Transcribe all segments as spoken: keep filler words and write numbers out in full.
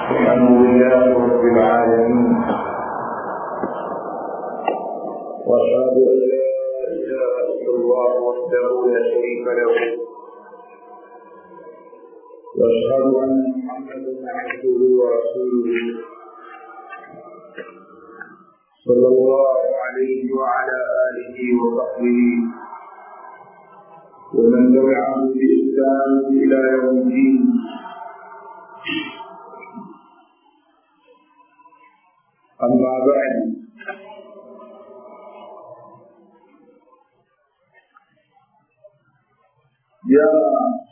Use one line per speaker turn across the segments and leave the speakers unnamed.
الحمد لله رب العالمين، واشهد ان لا اله الا الله وحده لا شريك له، واشهد ان محمدا عبده ورسوله صلى الله عليه وعلى اله وصحبه ومن تبعهم بإحسان الى يوم الدين. أما بعد، jana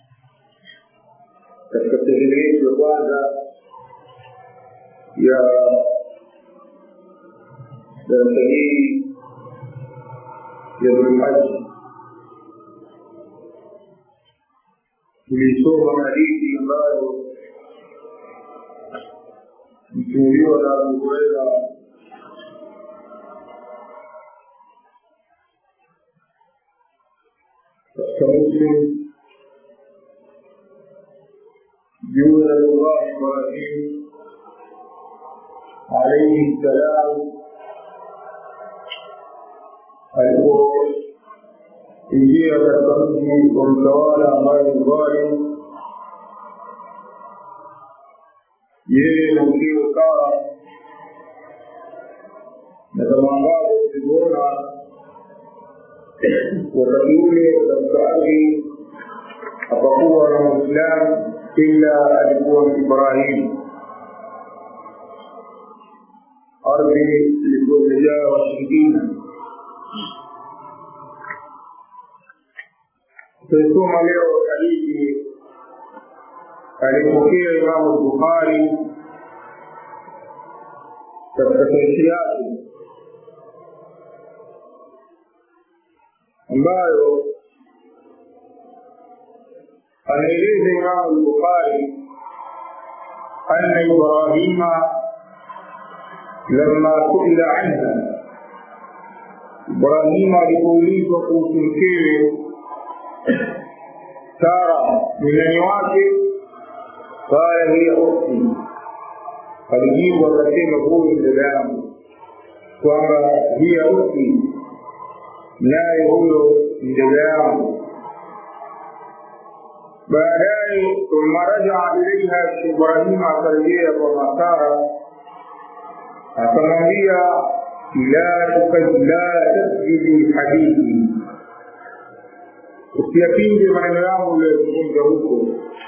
katika sehemu yetu ya kwanza ya darasa hii ya Dhulhijja tulisoma hadithi ambayo msimuliwa na Abu Hurairah katika Muslim juu ya Allah Ibrahim alayhi salam alipoingia katika mji wa mtawala ambaye ni dhalim, yeye na mkeo Sara, na kama ambavyo tuliona wakati ule katika ardhi hapakuwa na Muislamu ila alikuwa ni Ibrahim. Ardhi ilikuwa imejaa washirikina. Tulisoma leo hadithi alipokea Imamu Bukhari katika sahihi yake ambayo anaeleza Imamu Bukhari anna Ibrahima lamma suila anha, Ibrahima alipoulizwa kuhusu mkewe Sara ni nani wake, qala hiya ukhti, alijibu akasema huyu ni dada yangu, kwamba hiya ukhti, naye huyo ni dada yangu. Baadaye thumma rajaa ilaiha, Ibrahima akarejea kwa Sara akamwambia la tasjidi hadithi, usiyapinge maneno yangu uliyozungumza huko,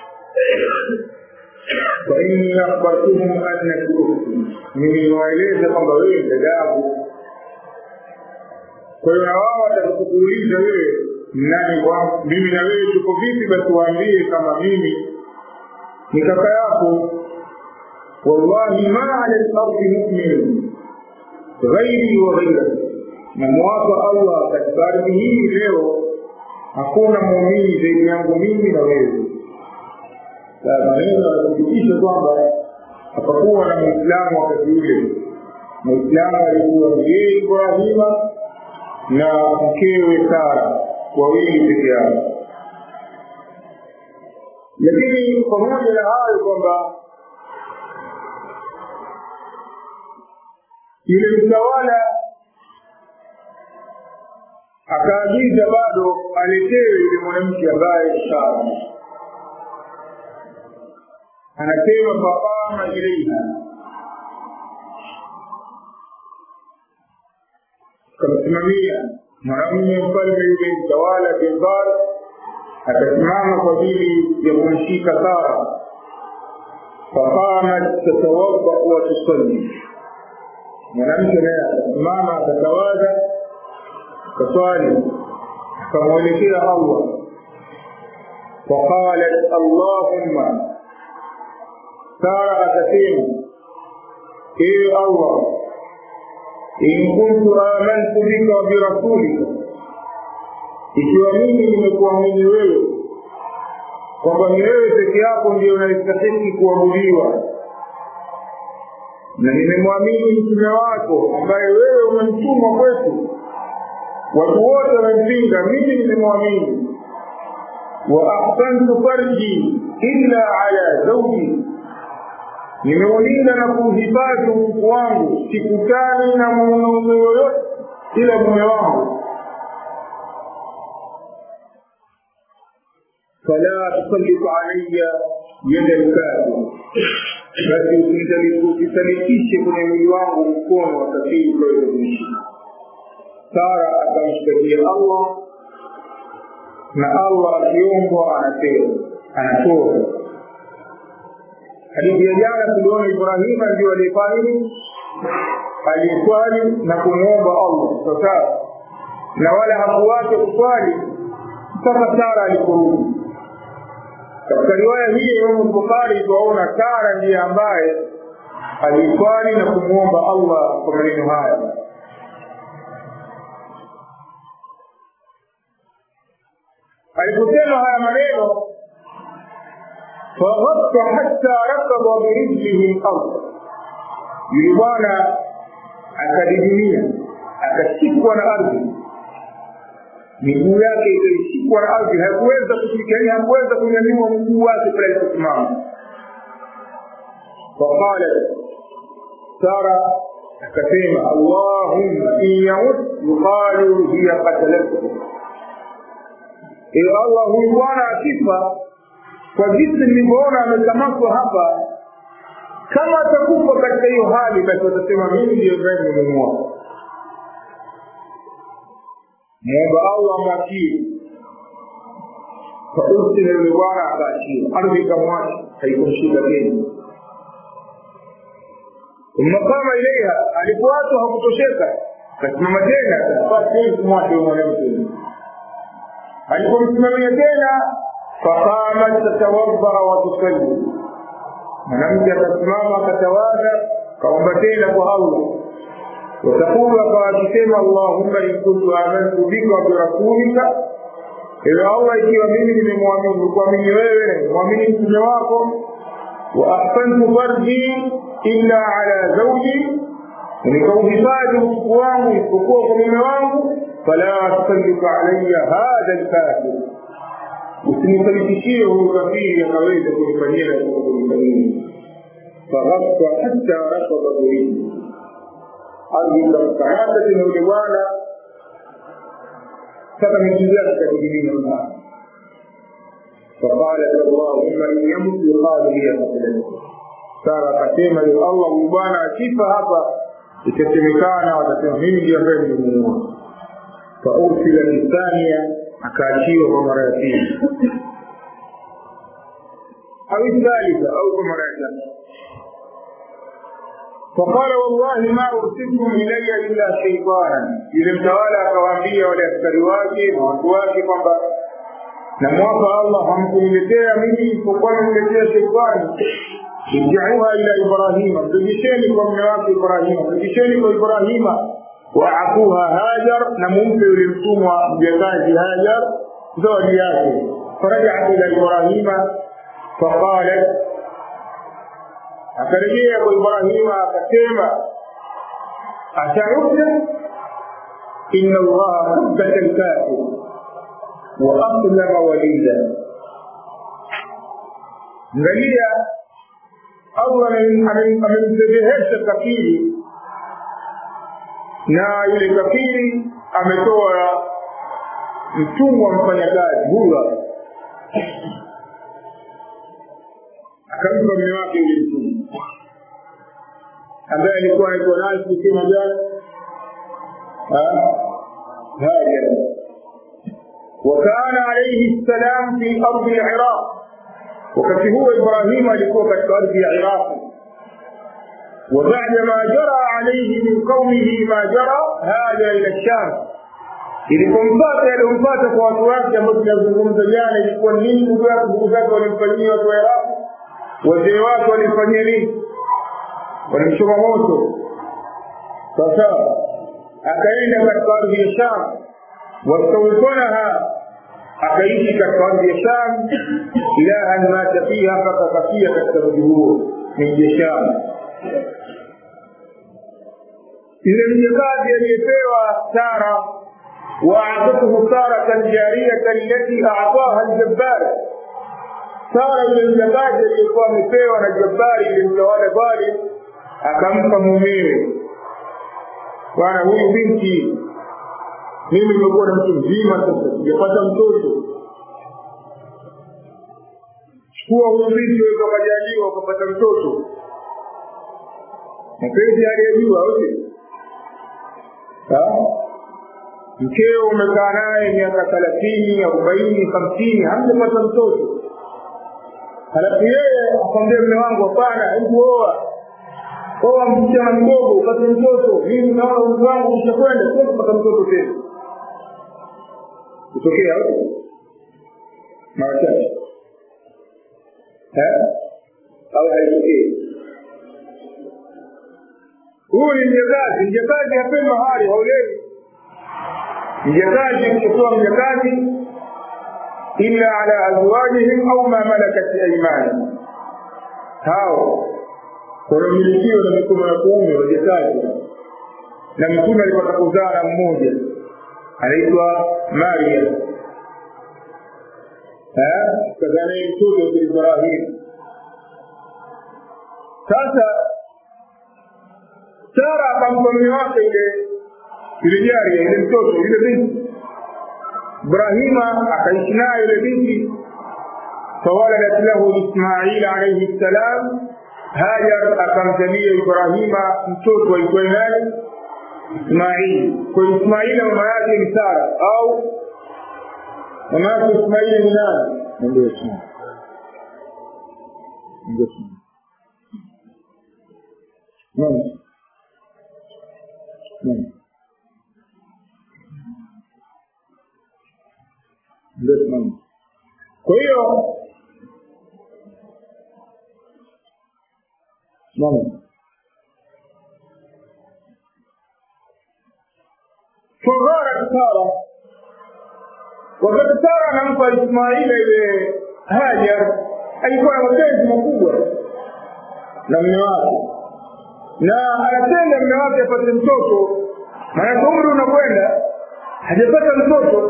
fa inni akhbartuhum annaka ukhti, mimi niwaeleza kwamba wewe ni dada yangu. Kwa hiyo na wao watakuuliza wewe nani wangu, mimi na wewe tuko vipi, basi waambie kama mimi ni kaka yako. Wallahi ma ala al-ardi mu'min ghairi wa ghayraka, na mwapa Allah katika ardhi hii leo hakuna muumini zaidi yangu mimi na wewe. Na maneno yanathibitisha kwamba hapakuwa na Muislamu wakati ule. Muislamu alikuwa yeye Ibrahima na mkewe Sara, wawili peke yao. Lakini pamoja na hayo kwamba yule mtawala akaagiza bado aletewe yule mwanamke ambaye Sara, anasema faqama ilaiha, kamsimamia mwanamume mfalme yule mtawala Bilbar, akasimama kwa ajili ya kumshika Sara. Faqamat tatawadda wa tusalli, mwanamke naye akasimama akatawadha kaswali, akamwelekea Allah. Faqalat Allahumma, Sara akasema ewe Allah, in kuntu amantu bika wa birasulika, ikiwa mimi nimekuamini wewe kwamba ni wewe peke yako ndiye unastahili kuabudiwa, na nimemwamini mtume wako ambaye wewe umemtuma kwetu, watu wote wanampinga, mimi nimemwamini. Wa ahsantu farji illa ala zawji, nimeulinda na kuhifadhi utukufu wangu, sikutani na mwanaume yoyote ila mume wangu. fala tusallitu alayya yada al-kafir, basi usinisalikishe kwenye mwili wangu mkono wa kafiri kwa kunishika. Sara akamshtakia Allah, na Allah akiomba anapewa, anatoa. Hadithi ya jana tuliona Ibrahima ndio alifanya, aliswali na kumuomba Allah sasa, na wala hakuacha kuswali mpaka Sara aliporudi. Katika riwaya hii ya Imam Bukhari tunaona Sara ndiye ambaye aliswali na kumuomba Allah kwa maneno haya. Aliposema haya maneno, faghatta hatta rakaba birijlihi al-ardh, yule bwana akadidimia, akashikwa na ardhi, miguu yake ikashikwa na ardhi, hakuweza kushikania, hakuweza kunyanyua mguu wake pale aliposimama. Faqala Sara akasema, Allahumma in ya'ud yuqalu hiya qatalathu, ewe Allah, huyu bwana akifa kwa jinsi nilivyoona amekamatwa hapa, kama atakufa katika hiyo hali, basi watasema mimi ndiye ambaye nimemuua. Muomba Allah mwachie. Kwa usini yule bwana akaachia, ardhi ikamwacha, haikumshika tena. Ummakama ilaiha, alipoachwa hakutosheka, kasimama tena, basi kumwacha yule mwanamke. Alipomsimamia tena, faqamat tatawadda wa tusalli, mwanamke akasimama akatawadha, kaomba tena kwa Allah. Watakulu akasema, Allahumma in kuntu amantu bika wa birasulika, ewe Allah, ikiwa mimi nimemwamini kuamini wewe na muamini mtume wako, wa ahsantu farji illa ala zawji, nikauhifadhi utukufu wangu isipokuwa kwa mume wangu, fala tusallitu alayya hadha al-kafir, usinisalifishie huyu kafiri akaweza kunifanyia na kunifanyia. Faghatta hatta rakaba bihi, ardhi ikamkamata tena yule bwana, sasa miguu yake ikadidimia mbaya. Faqala Allahumma in yamut yuqalu hiya qatalathu, Sara akasema, ya Allah, huyu bwana akifa hapa itasemekana watasema mimi ndiye ambaye nimemuua. Faursila thania, akaachiwa kwa mara ya pili, au thalitha, au kwa mara ya tatu. فقال والله ما أرسلكم إلي إلا شيطانا, yule mtawala akawaambia wale askari wake na watu wake kwamba namwapa Allah hamkuniletea mimi isipokuwa nimeletea sheitani. Irji'uha ila Ibrahima, mrejesheni kwa mume wake Ibrahima, mrejesheni kwa Ibrahima. Waakuha Hajar, na mumpe yule mtumwa mjakazi Hajar zawadi yake. Faraja'at ila Ibrahima faqalat, akarejea kwa Ibrahima akasema, ata'udda inna Allah qaddaka al-kafir wa aslama walida. Ngalia, Allah amemsebehesha kafiri, na yule kafiri ametoa mtumwa mfanyakazi hula, akampa mume wake yule mtumwa ambaye alikuwa anaitwa nani kusema jana, Hajar. وكان عليه السلام في أرض العراق, wakati huo Ibrahim alikuwa katika ardhi ya Iraq. وبعد ما جرى عليه من قومه ما جرى هاجر إلى الشام, ilipompata yaliyompata kwa watu wake ambao tunazungumza jana, ilikuwa nini ndugu zake walimfanyia watu wa Iraq, wazee wake walimfanyia nini, walimchoma moto. Sasa akaenda katika ardhi ya Sham, wastawifanaha, akaishi katika ardhi ya Sham ila an mata fiha, mpaka kafia katika mji huo mji ya Sham. Ile mjakazi aliyepewa Sara, وأعطته سارة الجارية التي أعطاها الجبار, Sara yule mjakazi aliyekuwa amepewa na Jabari, ile mtawala akampa mumewe, bwana huyu binti mimi nimekuwa na mtu mzima sasa sijapata mtoto, chukua huyu binti wewe ukajaliwa ukapata mtoto. Mpenzi aliyejua wote sawa, mkeo umekaa naye miaka thelathini, arobaini, hamsini hamjapata mtoto, halafu yeye akwambia mume wangu hapana, hebu oa oa msichana mdogo upate mtoto, mimi naona umri wangu ushakwenda sio kupata mtoto tena. Kutokea hapo mara chache eh au haitokei. Huyu ni mjakazi, mjakazi hapendi mahari, haolewi. Mjakazi kutoa mjakazi illa ala azwajihim au ma malakat aymanuhum, hao kwa miliki na mikono ya kuume wajakazi. Na mtume alipata kuzaa mmoja anaitwa Maria, eh kazana mtoto wa Ibrahim. Sasa Sara akampa mume wake ile ile jari ile mtoto ile binti. Ibrahima akaishi naye ile binti, fawaladat lahu Ismail alayhi salam. Hajar akamzalia Ibrahima mtoto aitwa nani? Ismail. Kwa Ismail mama yake ni Sara, au mama yake Ismail ni nani? Ndio Ismail. Ndio Ismail. Nani? Nani? Ndio Ismail. Kwa hiyo nani? Fagharat Sara, wakati Sara anampa Ismail ile Hajar, alikuwa na mapenzi makubwa na mume wake, na anapenda mume wake apate mtoto, maana umri unakwenda hajapata mtoto.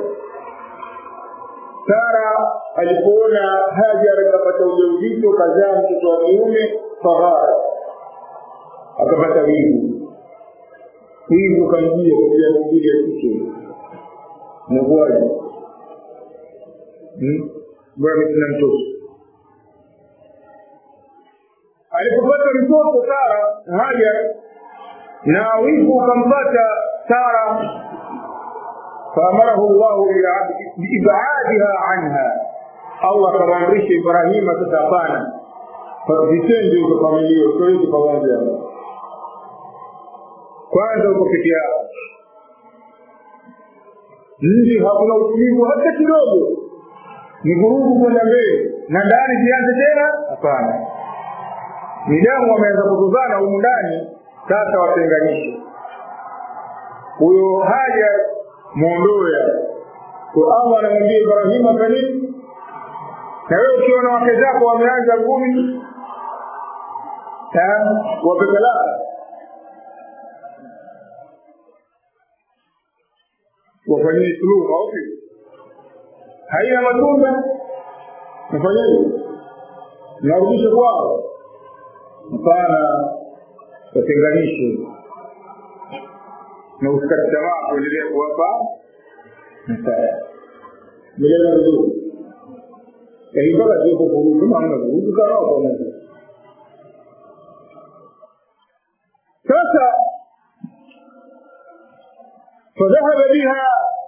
Sara alipoona Hajar akapata ujauzito, kazaa mtoto wa kiume, faghara, akapata wivu. Wivu kamjia kwa ajili ya kike mwaji, hmm bwana sina mtoto. Alipopata mtoto Sara Hajar, na wivu kampata Sara, faamarahu Allah biibadiha anha. Allah akamwamrisha Ibrahima sasa hapana, vitendo vya familia usiweze pamoja, kwanza uko peke yako, nje hakuna utulivu hata kidogo, ni vurugu kwenda mbele na ndani zianze tena, hapana. Midamu wameanza kutuzana humu ndani, sasa watenganishe. Huyo Hajar muondoe. Kwa Allah anamwambia Ibrahima kanini, na wewe ukiona wake zako wameanza ngumi eh wapeleka wafanyie suluhu au vipi, haina matunda, mfanyaje? Narudisha kwao, hapana, watenganishe na usikate tamaa kuendelea kuwapa msaada. Mjadala mzuri. Ya ibada sio kuvuruga, kama hamna kuvuruga kwa pamoja. Sasa فذهب بها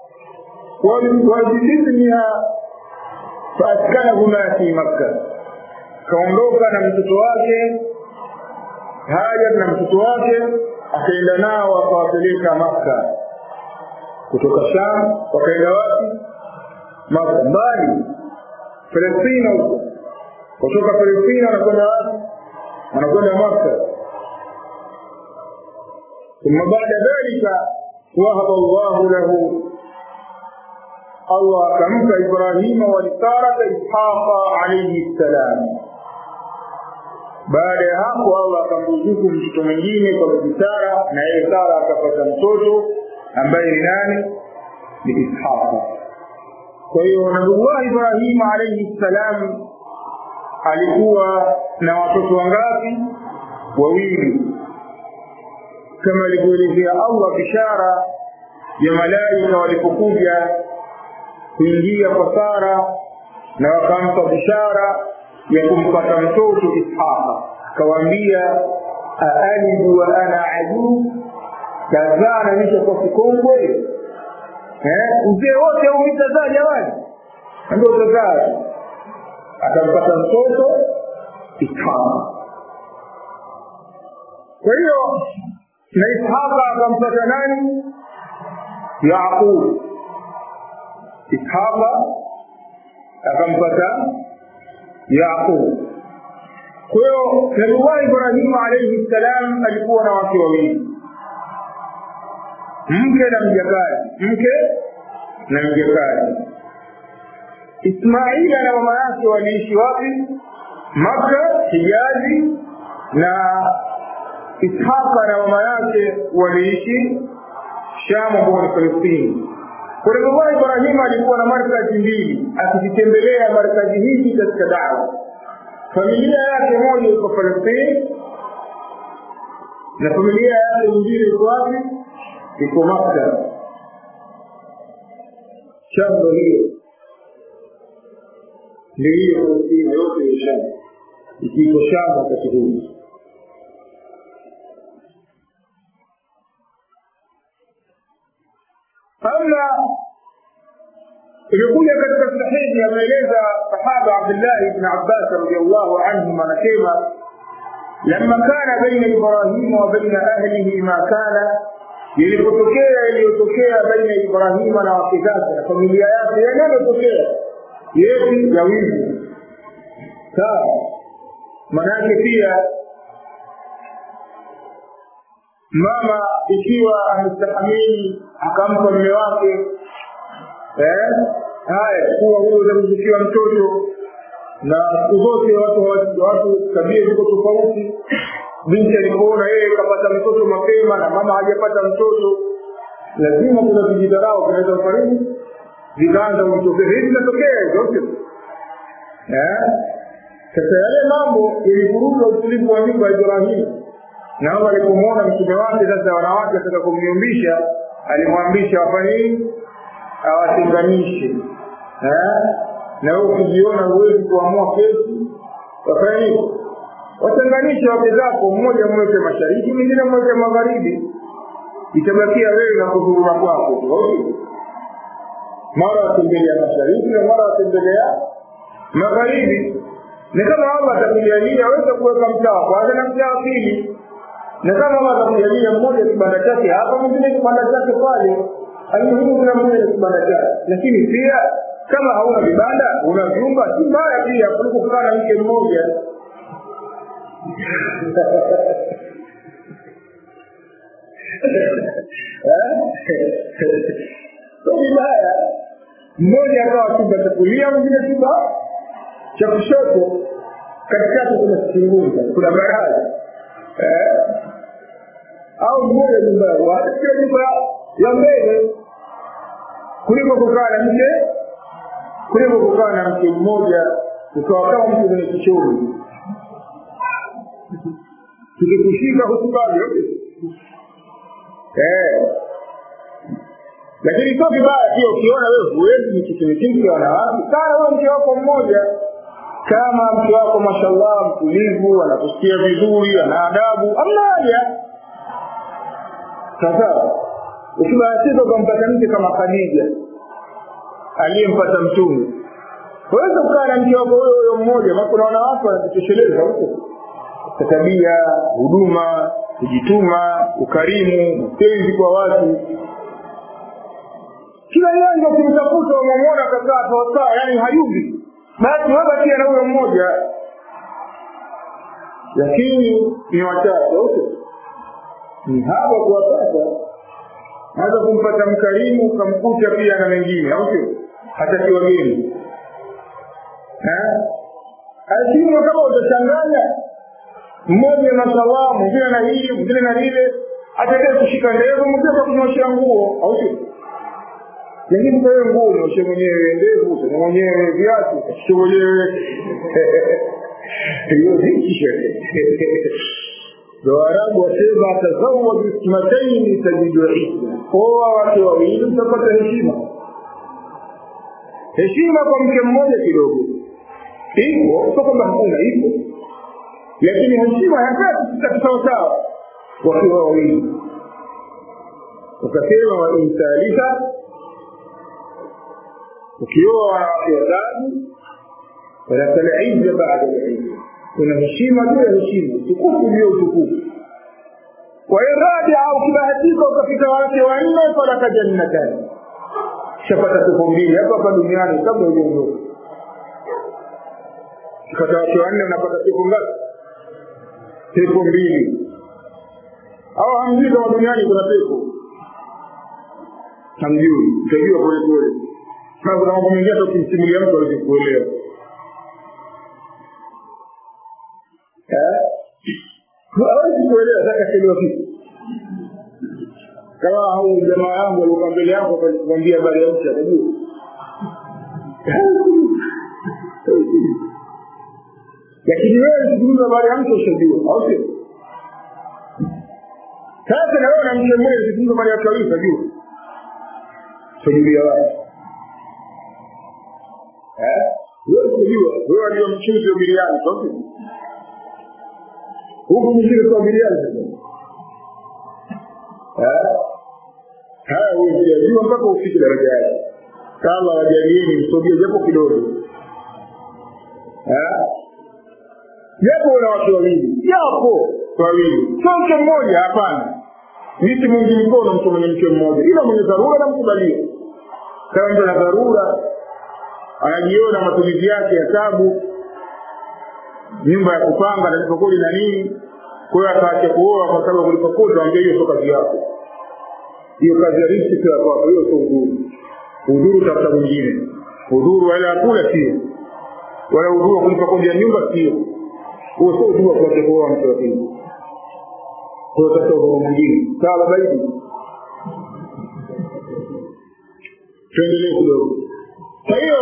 وبإذنها فأسكنهما في مكة. kaondoka na mtoto wake Hajar na mtoto wake, akaenda nao akawapeleka Makka. Kutoka Sham wakaenda wapi? Makka, mbali Palestina huko. Kutoka Palestina wanakwenda wapi? Wanakwenda Makka. Thumma baada dhalika wahaba Allah lahu, Allah akampa Ibrahima wa Sara Ishaqa alayhi salam. Baada ya hapo Allah akamruzuku mtoto mwingine kwa Sara, na yeye Sara akapata mtoto ambaye ni nani? Ni Ishaqa. Kwa hiyo Nabii Ibrahim alayhi salam alikuwa na watoto wangapi? Wawili. kama alivyoelezea Allah bishara ya malaika walipokuja kuingia kwa Sara na wakampa bishara ya kumpata mtoto Ishaqa, akawaambia aalidu wa ana ajuz, tazana nisha kwa kikongwe eh uzee wote umitazaa jamani, ndio utazaa. Akampata mtoto Ishaqa. Kwa hiyo na Ishaqa akampata nani? Yaqub. Ishaqa akampata Yaqub. Kwa hiyo Nabii Ibrahim alayhi salam alikuwa na wake wawili, mke na mjakazi, mke na mjakazi. Ismaila na mama yake waliishi wapi? Makka, Hijazi, na Ishaqa na mama yake waliishi Sham au Palestina. Kwa hiyo Ibrahim alikuwa na markazi mbili, akitembelea markazi hizi katika da'wa. Familia yake moja iko Palestina na familia yake nyingine iko wapi? Iko Makka. Sham hiyo ndio Palestina yote ya Sham, iko Sham wakati huu. Ama ilikuja katika sahihi ameeleza sahaba Abdullah ibn Abbas radiyallahu anhu anasema لما كان بين إبراهيم وبين أهله ما كان يلipotokea iliyotokea baina Ibrahim na wake zake na familia yake yanayotokea yepi ya wizi. Sawa, manake pia mama ikiwa amestahamili akampa mume wake eh haya kuwa huyo unamzikia mtoto, na zote watu watu tabia ziko tofauti. Binti alipoona yeye kapata mtoto mapema na mama hajapata mtoto, lazima kuna vijidarao vinaweza kufariki vikaanza kutokea. Hivi vinatokea zote eh sasa yale mambo yalivuruga utulivu wa nyumba ya Ibrahim. Na Allah alipomwona mtume wake sasa wanawake wataka kumnyumbisha, alimwambisha wafanye awatenganishe eh na wewe ukijiona huwezi kuamua kesi wafanye watenganishe wake zako, mmoja mweke mashariki mwingine mweke magharibi, itabakia wewe na kuzurura kwako tu. Mara watembelea mashariki na mara watembelea magharibi. Ni kama Allah atakujalia aweze kuweka mtaa kwanza na mtaa pili, na kama Allah atakujalia mmoja kibanda chake hapa mwingine kibanda chake pale, alimuhimu kila mmoja kibanda chake. Lakini pia kama hauna vibanda una vyumba, si mbaya pia kuliko kukaa na mke mmoja. Sio vibaya mmoja akawa chumba cha kulia mwingine chumba cha kushoto, katikati kuna kichunguza, kuna baraza eh au mmoja nyumba wala sio nyumba ya mbele, kuliko kukaa na mke kuliko kukaa na mke mmoja ukawa kama mtu mwenye kichomi tukikushika hospitali yote eh. Lakini sio vibaya pia ukiona wewe huwezi ni kitu kingi wanawake sana, wewe mke wako mmoja, kama mke wako mashallah mtulivu, anakusikia vizuri, ana adabu, amna haja. Sasa ukibahatika kumpata mke kama Khadija aliyempata mtume, wewe ukaa na mke wako huyo huyo mmoja, maana kuna wanawake wanajitosheleza huko tabia, huduma, kujituma, ukarimu, mapenzi kwa watu. Kila yanga ukimtafuta unamwona kakaa sawa, yani hayubi, basi wewe pia na huyo mmoja. Lakini ni wachache wote ni hapa kuwapata, hata kumpata mkarimu ukamkuta pia na mengine, au sio? Hata si wageni eh asimu kama utachanganya mmoja mashallah mwingine na hili mwingine na lile, atakaye kushika ndevu mwingine kwa kunyoshia nguo, au sio? Lakini kwa hiyo nguo unyoshe mwenyewe, ndevu unyoshe mwenyewe, viatu unyoshe mwenyewe, hiyo ni kisha ndio Arabu wasema tazawwaj ismatayn tajidu isma, oa wake wawili utapata heshima. Heshima kwa mke mmoja kidogo ipo, sio kwamba hakuna, ipo, lakini heshima haipati sawa sawa wakiwa wawili. Ukasema wa insalika, ukioa wanawake watatu wanapata izza baada ya izza, kuna heshima juu ya heshima, tukufu juu ya utukufu. Kwa hiyo radia au kibahatika ukafika wake wanne, falaka jannatan, shapata tuko mbili hapa hapa duniani kabla hujaondoka. Ukifika wake wanne unapata tuko ngapi? Tuko mbili. Au hamjui kama duniani kuna pepo? Hamjui, utajua pole pole. Kama kuna mambo mengine tukimsimulia mtu aweze kuelewa. Eh? Hawezi kuelewa sasa kile kitu. Kama hao jamaa yangu walikuwa mbele yako kumwambia habari ya mtu atajua. Lakini wewe ukizungumza habari ya mtu ushajua, au sio? Sasa na wewe na mtu mmoja ukizungumza habari ya kawisa unajua. Sijui wapi. Eh? Wewe unajua, wewe ndio mchuzi wa biriani, sio? Huko mchuzi wa biriani sasa. Eh? Haya unajua mpaka ufike daraja yake. Kama wajalieni msogee japo kidogo. Eh? Japo una watu wawili, japo wawili. Sio mtu mmoja, hapana. Miti mwingi mkono mtu mwenye mke mmoja. Ila mwenye dharura na mkubalia. Kama mtu ana dharura, anajiona matumizi yake ya tabu, nyumba ya kupanga na kukodi na nini, kwa hiyo ataacha kuoa kwa sababu ulipokodi ambie hiyo sio kazi yako. Hiyo kazi ya riziki ya kwako, hiyo sio udhuru. Udhuru tafuta mwingine. Udhuru wala hakuna sio. Wala udhuru kulipa kodi ya nyumba sio. Huo sio udhuru kwa kuoa mtu wa pili. Kwa sababu udhuru mwingine. Sawa baidi. Tuendelee kidogo. Kwa hiyo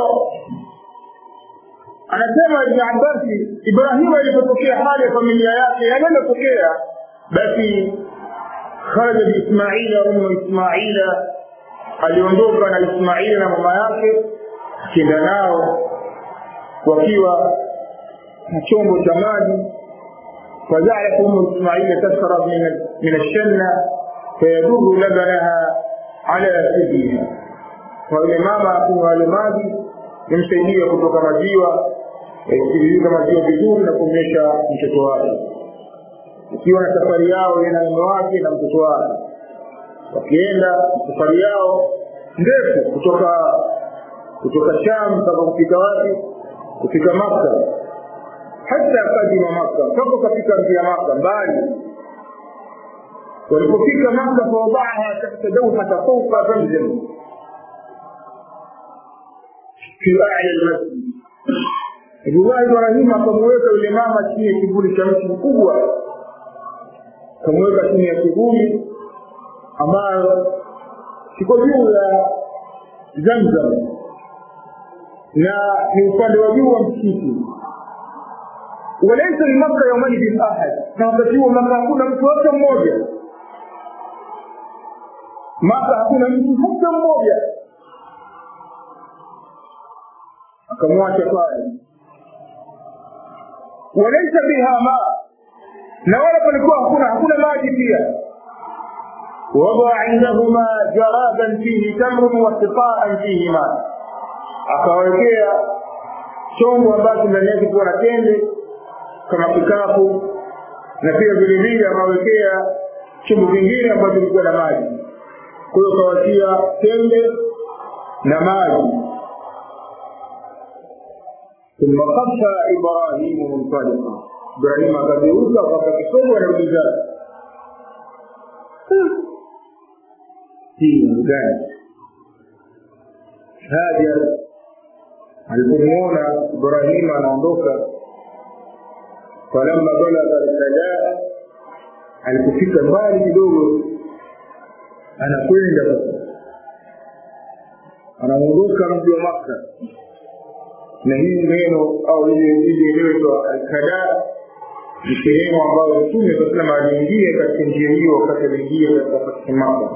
anasema Ibn Abbas, Ibrahim alipotokea hali ya familia yake yanayotokea, basi kharaja bi Ismaila ummu Ismaila, aliondoka na Ismaila na mama yake, akienda nao wakiwa na chombo cha maji. Faja'alat ummu Ismaila tashrab min min ash-shanna fayaduru labanaha ala sidiha. Kwa ile mama akunywa ile maji imsaidia kutoka maziwa, ikitiririka maziwa vizuri na kumlisha mtoto wake. Ikiwa na safari yao na mume wake na mtoto wake, wakienda safari yao ndefu kutoka kutoka Sham mpaka kufika wapi? Kufika Makkah. Hata kadima Makkah, mpaka kufika mji wa Makkah mbali. Walipofika Makkah, fawabaha tahta dawhata fawqa Zamzam في أعلى المسجد. Ibrahim Ibrahim akamweka yule mama chini ya kivuli cha mti mkubwa, akamweka chini ya kivuli ambayo kiko juu ya Zamzam na ni upande wa juu wa msikiti. Walaysa li Makkah yawmani bil ahad, na wakati huo Makkah hakuna mtu hata mmoja. Makkah hakuna mtu hata mmoja. Akamwacha pale. Walaysa biha ma, na wala palikuwa hakuna hakuna maji pia. Wada indahuma jaraban fihi tamrun wa sifaan fihi ma, akawekea chombo ambacho ndani yake kuna tende kama kikapu, na pia vile vile akawekea chombo kingine ambacho kilikuwa na maji. Kwa hiyo kawatia tende na maji. ثم خفى إبراهيم منطلقا. إبراهيم akageuka akakisoma na mjana. Hii gani? Haja alipomwona Ibrahim anaondoka, falamma balagha al-sadaa, alipofika mbali kidogo anakwenda anaondoka mji wa Makkah. Na hii neno au ile ile inaitwa al-kada ni sehemu ambayo Mtume sallallahu alayhi wasallam aliingia katika njia hiyo wakati aliingia katika Makka.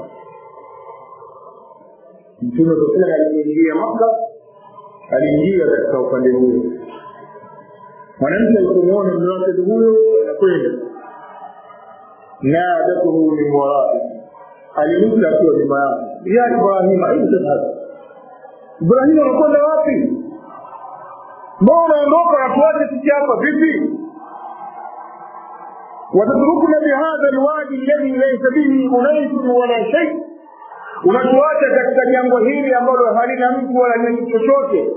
Mtume sallallahu alayhi wasallam aliingia Makka, aliingia katika upande huo. Mwanamke alipomuona mume wake huyo anakwenda na adatuhu min wara'i, alimta akiwa nyuma yake, ya Ibrahim, aina tadhhab, Ibrahim anakwenda wapi? Mbona unaondoka na tuache sisi hapa vipi? وتتركنا بهذا الوادي الذي ليس به أنيس ولا شيء, unatuacha katika jambo hili ambalo halina mtu wala kitu chochote.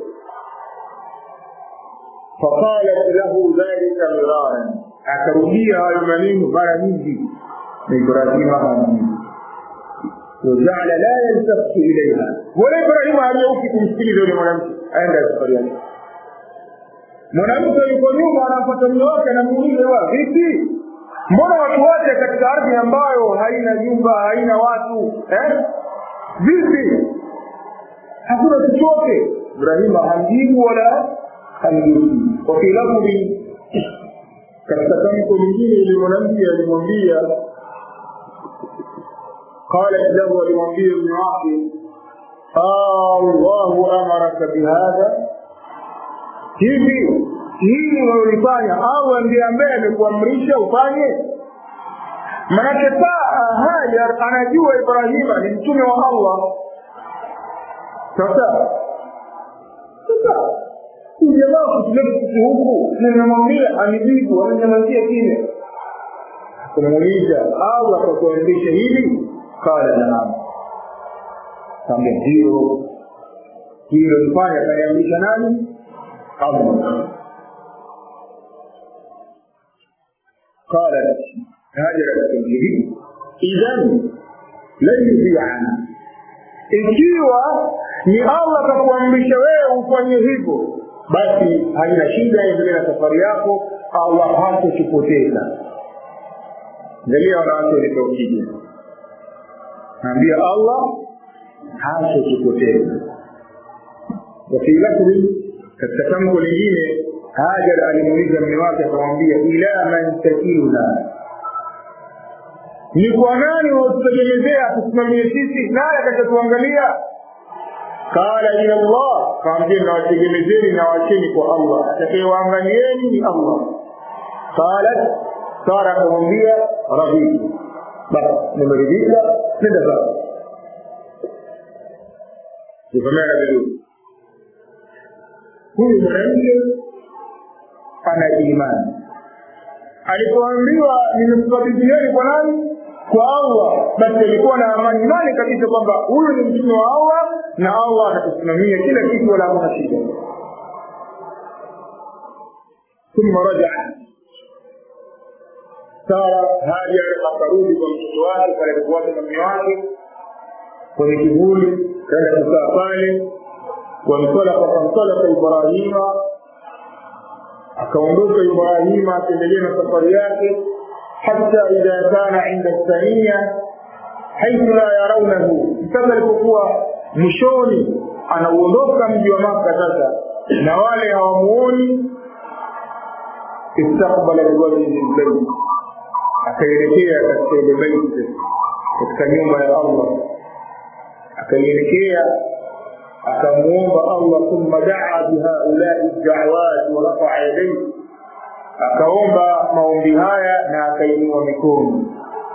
فقالت له ذلك مرارا, akarudia hayo maneno mara nyingi. Ibrahim akamjibu, وجعل لا يلتفت إليها, wala Ibrahim hajauki kumsikiliza yule mwanamke, aenda safari yake. Mwanamke yuko nyuma anafuata mume wake, anamuuliza, wa vipi? Mbona watu wote katika ardhi ambayo haina nyumba, haina watu, eh? Vipi? Hakuna chochote. Ibrahim hamjibu wala hamjibu. Kwa kilabu ni katika tamko mwingine ile mwanamke alimwambia, qala lahu, alimwambia ibn Aqil, Allahu amaraka bihadha, hivi hili unalofanya au ndiye ambaye amekuamrisha ufanye? Maana saa Hajar anajua Ibrahima ni mtume wa Allah. Sasa sasa jamaa kutoka huku ninamwambia anijibu, ananiambia kile, kumuuliza au atakuamrisha hili? Kala naam, kama ndio hilo lifanya, kaniamrisha nani? Allah. قالت هاجر التنجيب إذن لن يضيعنا, ikiwa ni Allah atakuamrisha wewe ufanye hivyo, basi haina shida, endelea na safari yako, Allah hatakupoteza. Angalia wanawake walipokuja, naambia Allah hatakupoteza. Wakati katika tamko lingine Hajar alimuuliza mume wake, akamwambia, ila man takiluna, ni kwa nani watutegemezea tusimamie sisi, naye akatuangalia? Kala ila Allah, kaambia na wategemezeni na wacheni kwa Allah, atakayewaangalieni ni Allah. Kala Sara akamwambia, radhi, basi nimeridhika, nenda zako. Tukamera vizuri, huyu mwanamke ana imani. Alipoambiwa nimekukabidhieni kwa nani? Kwa Allah, basi alikuwa na amani imani kabisa kwamba huyu ni mtume wa Allah na Allah atakusimamia kila kitu wala hamna shida. Thumma raja'a Sara Hajar akarudi kwa mtoto wake pale kwa mume wake kwenye kivuli, kaenda kukaa pale. Wamtolaka famtolaka Ibrahima, akaondoka Ibrahima akaendelea na safari yake, hata idha kana inda Thaniya haithu la yarawnahu, mpaka alipokuwa mwishoni anauondoka mji wa Makka sasa na wale hawamuoni. Istakbala biwajhi albayt, akaelekea katika ile bayt, katika nyumba ya Allah akaelekea, akamuomba Allah. Thumma daa bihaulai da'awat wa rafa'a yadayhi, akaomba maombi haya na akainua mikono.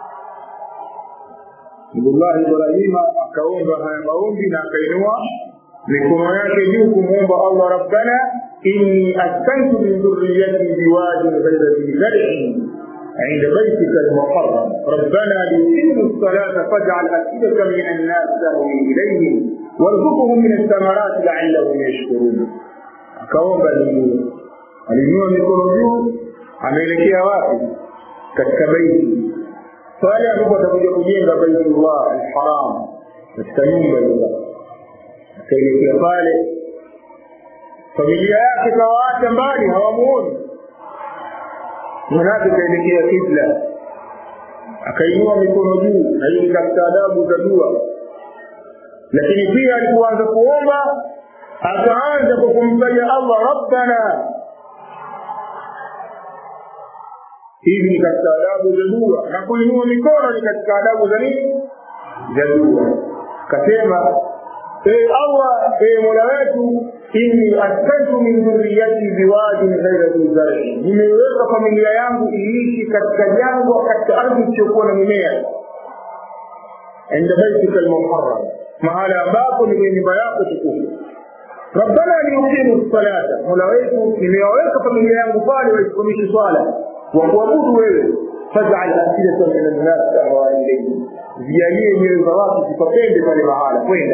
Nabii Ibrahima akaomba haya maombi na akainua mikono yake juu kumuomba Allah, rabbana inni askantu min dhurriyyati biwadin ghayri dhi zar'in عند بيتك المحرم ربنا ليقيموا الصلاة فاجعل أفئدة من الناس تهوي إليهم وارزقهم من الثمرات لعلهم يشكرون. akaomba nini? Alinua mikono juu, ameelekea wapi? Katika baiti pale ambapo atakuja kujenga Baitullah al-Haram, katika nyumba hiyo. Akaelekea pale, familia yake kawaacha mbali, hawamuoni. Mwanake kaelekea kibla, akainua mikono juu, na hii katika adabu za dua. Lakini pia alipoanza kuomba akaanza kwa kumtaja Allah, rabbana hivi ni katika adabu za dua, na kuinua mikono ni katika adabu za nini? Za dua. Kasema ee Allah, ee Mola wetu, inni askantu min dhurriyyati biwadin ghayra dhi zar'i, nimeweka familia yangu iishi katika jangwa, katika ardhi isiyokuwa na mimea, inda baitika al-muharram, mahala ambapo ni nyumba yako tukufu. Rabbana liyuqimu as-salata, Mola wetu nimeweka familia yangu pale waisomeshe swala wa kuabudu wewe. Faj'al afidatan min an-nas tahwa ilayhi, zijalie nyoyo za watu zipapende pale mahala kwenda,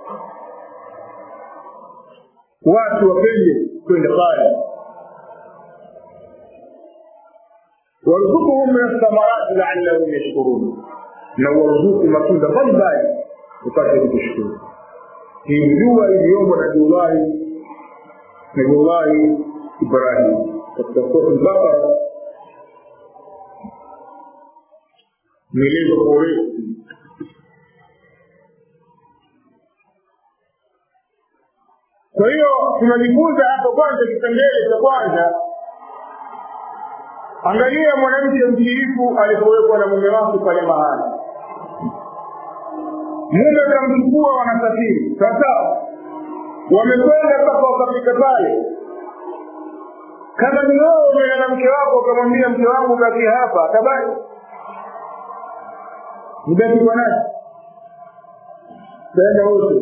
watu wapende kwenda pale. warzuqhum min ath-thamarati la'allahum yashkurun, na warzuqu matunda mbalimbali upate kushukuru. Hii dua iliyomo na Nabii Nabii Ibrahim katika sura al-Baqara, nilizo kurefu. Kwa hiyo tunajifunza hapo kwanza, kipengele cha kwanza, angalia mwanamke mtiifu alipowekwa na mume wake pale mahali. Mume kamchukua, wanasafiri sasa, wamekwenda mpaka wakafika pale. Kama ni wewe na mke wako ukamwambia mke wangu baki hapa, atabaki? Mbaki kwa nani? Tena wote.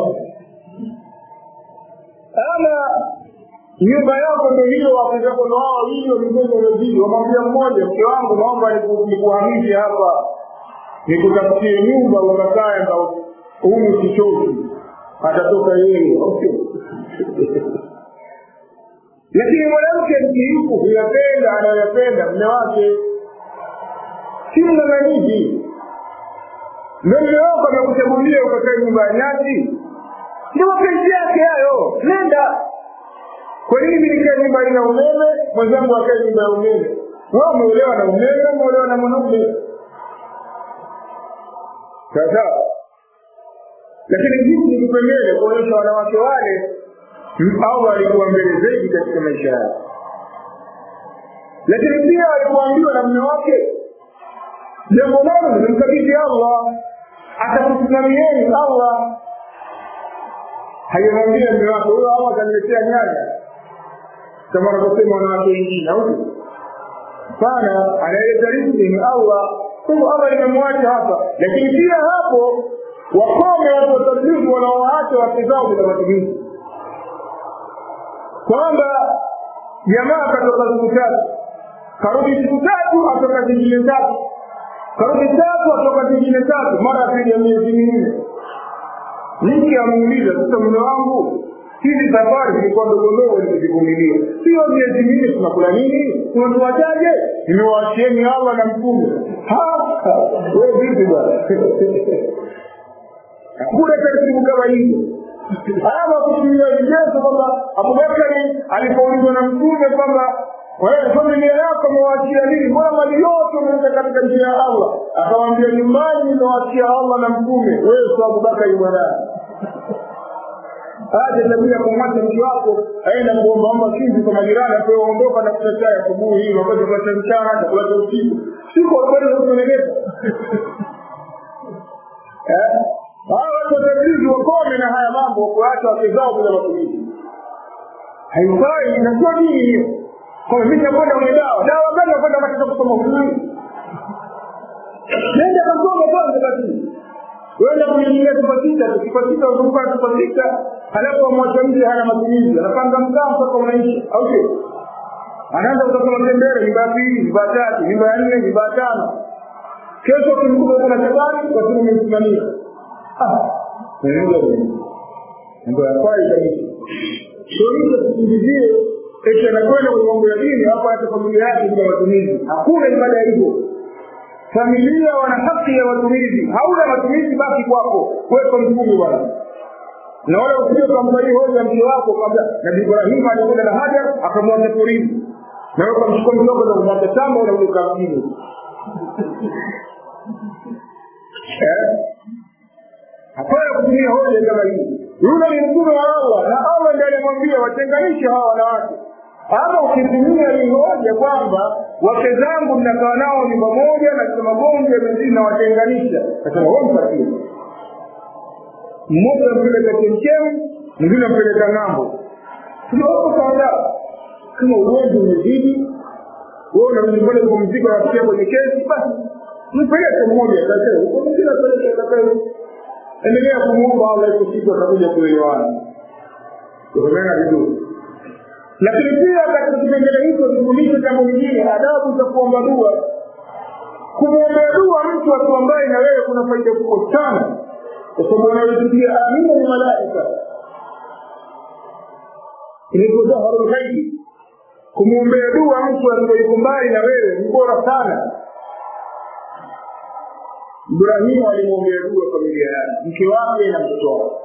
Ama nyumba yako ndio hiyo, wakati wako na wao hiyo mgongo mzidi, wamwambia mmoja, mke wangu naomba nikuhamishe hapa, nikutafutie nyumba ukakae ambao humu kichoki, atatoka yeye. Okay. Lakini mwanamke mtiifu huyapenda anayopenda mume wake, si mng'ang'anizi. Mume wako amekuchagulia ukakae nyumba ya nyasi, ndio mapenzi yake hayo, nenda. Kwa nini nikae nyumba ina umeme, mwenzangu akae nyumba ya umeme? Wao umeolewa na umeme, umeolewa na mwanaume. Sasa lakini hivi ni kipengele kuonyesha wanawake wale au walikuwa mbele zaidi katika maisha yao. Lakini pia alipoambiwa na mume wake, jambo moja nimkabidhi Allah, atakusimamieni Allah. Hayamwambia mume wake, huyo Allah ataniletea nyanya kama anavyosema wanawake wengine, au sana anayeleta riziki ni Allah. Kwa Allah nimemwacha hapa. Lakini pia hapo wakome watu watablighi wanaoacha wake zao bila matumizi, kwamba jamaa katoka siku tatu, karudi siku tatu, atoka zingine tatu, karudi tatu, atoka zingine tatu, mara pili ya miezi minne. Mke amuuliza, sasa mume wangu, hizi safari zilikuwa ndogo ndogo nilizivumilia, sio miezi minne, tunakula nini? Tunatuachaje? Nimewaachieni Allah na mtume. Hapa wewe vipi bwana? Hakuna taratibu kama hizo. Haya kutumia vigezo kwamba Abubakari alipoulizwa na mtume kwamba wewe familia yako umewaachia nini? Mbona mali yote umeenda katika njia ya Allah? Akamwambia nyumbani nimewaachia Allah na mtume. Wewe sio Abubakari bwana. Aje tabia kumwacha mke wako aenda kuomba omba kitu kwa majirani, kwa ondoka na kuchaya asubuhi hii wakati wa mchana na kula usiku. Siko kweli kuoneleza. Eh? Hao watu wakome na haya mambo, kuacha wake zao bila matumizi. Haifai, na sio dini hiyo. Kwa mimi nakwenda kwenye dawa. Dawa gani nakwenda katika kusoma huzuni? Nenda kasome kwanza basi. Wewe kuingia kupatita, kupatita unapata kupatita, halafu mwacha mje hana matumizi, anapanga mkao mpaka unaishi, au sio? Anaanza kutoka mbele, nyumba mbili, nyumba tatu, nyumba nne, nyumba tano. Kesho kumkuta kuna tabari kwa sababu umesimamia. Ah, ndio ndio ya kwanza kabisa. Sio hizo tusindizie eti anakwenda kwa mambo ya dini hapa, hata familia yake bila matumizi. Hakuna ibada hivyo. Familia wana haki ya matumizi. Hauna matumizi baki kwako. Wewe kwa mtume bwana. Na wale usije kumfanyia hoja mke wako kwamba Nabii Ibrahim alikwenda na Hajar akamwacha porini. Na wewe kumchukua mdogo na kumwacha shamba na kukaa mjini. Eh? Hapana kutumia hoja kama hii. Yule ni mtume wa Allah na Allah ndiye alimwambia watenganishe hawa wanawake. Ama ukitumia ni hoja kwamba wake zangu mnakaa nao ni pamoja na kusema bonge mzima na watenganisha, kasema wewe mpatie mmoja mpeleka chemchemi, mwingine mpeleka ng'ambo. Tunaomba sawa kama ugonjwa umezidi, wewe unarudi pale kwa mzigo na kutia kwenye kesi, basi mpeleke mmoja sasa, kwa mwingine apeleke sasa. Endelea kumuomba Allah ikusiku atakuja kuelewana. Tumeona vizuri. Lakini pia katika kipengele hicho tukumisha jambo lingine, adabu za kuomba dua. Kumwombea dua mtu akiwa mbali na wewe kuna faida kubwa sana. Kwa sababu wanaoitikia amina ni malaika. Ni dhaharu ghaib. Kumwombea dua mtu akiwa mbali na wewe ni bora sana. Ibrahim alimwombea dua familia yake, mke wake na mtoto wake.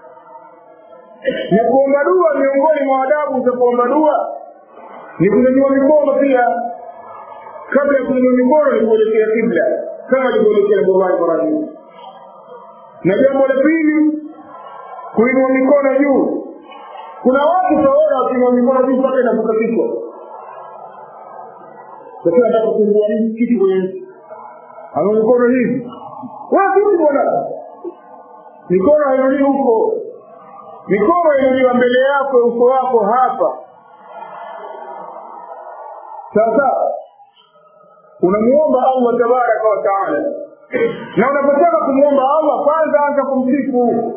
Na kuomba dua miongoni mwa adabu za kuomba dua ni kunyanyua mikono pia. Kabla ya kunyanyua mikono ni kuelekea kibla kama alivyoelekea Nabii Ibrahim. Na jambo la pili kuinua mikono juu. Kuna watu taona wakiinua mikono juu mpaka inavuka kichwa. Sasa nataka kufungua nini kitu kwenye ana mikono hivi. Wapi bwana? Mikono hairudi huko. Mikono iliyo mbele yako, uso wako hapa. Sasa unamuomba Allah tabaraka wa taala. Na unapotaka kumuomba Allah kwanza anza kumsifu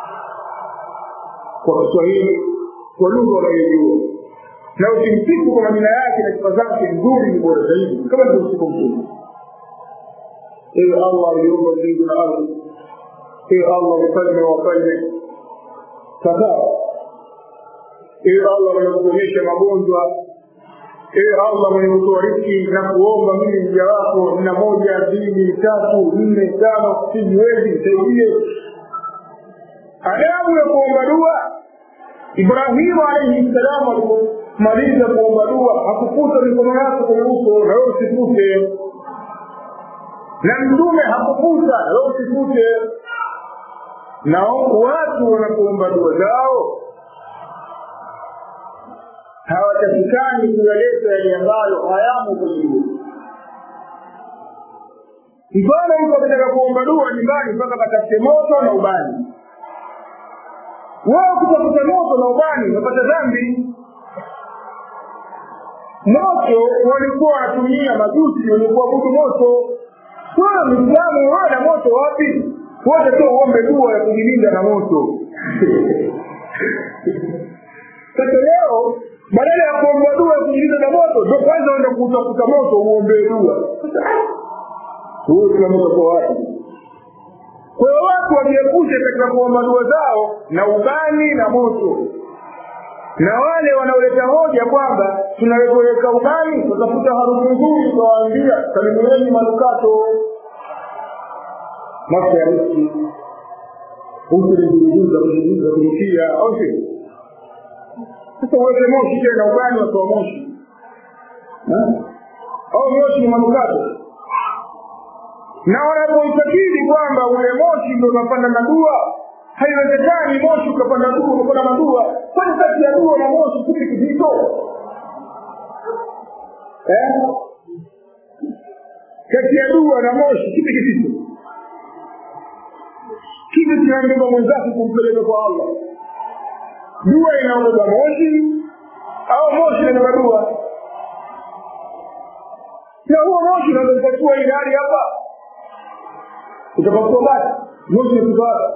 kwa Kiswahili, kwa lugha unayojua. Na ukimsifu kwa majina yake na sifa zake nzuri ni bora zaidi kama kumsifu Mtume. Ewe Allah uliumba mbingu na ardhi. Ewe Allah mfalme wa falme. Sasa ewe Allah mwenye kuonyesha magonjwa, ewe Allah mwenye kutoa riziki, na kuomba mimi mja wako na moja, mbili, tatu, nne, tano, siwezi nisaidie. Adabu ya kuomba dua. Ibrahim alayhi salam alipomaliza kuomba dua hakufuta mikono yake kwenye uso, na wewe usifute. Na Mtume hakufuta, na wewe usifute. Na watu wanapoomba dua zao hawatakikani kuyaleta yale ambayo hayamo kwenye dua. Mfano mtu akitaka kuomba dua nyumbani mpaka katafute moto na ubani. Wao kutafuta moto na ubani unapata dhambi. Moto walikuwa wanatumia majusi walikuwa budu moto. Kwa Muislamu wana moto wapi? Wote tu uombe dua ya kujilinda na moto. Sasa leo badala ya kuomba dua ya kujilinda na moto, ndio kwanza uende kutafuta moto uombe dua. Huo ni moto kwa wapi? Kwa hiyo watu wajiepushe katika kuomba dua zao na ubani na moto. Na wale wanaoleta hoja kwamba tunaweka ubani tutafuta harufu nzuri, tuwaambia kalimueni manukato. Mafuta ya miski, ukirudiza kujiuza kunukia au sio? Sasa wale moshi tena ubani wa moshi. Au moshi ni manukato. Na wanapoitakidi kwamba ule moshi ndio unapanda na dua, haiwezekani moshi ukapanda dua ukapanda na dua. Kwani kati ya dua na moshi kipi kizito? Eh? Kati ya dua na moshi kipi kizito? Kipi tunaambia mwenzako kumpeleka kwa Allah? Dua inaondoa moshi au moshi inabeba dua? Na huo moshi ndio utakuwa ile hali hapa. Utakuwa basi moshi ukibaki.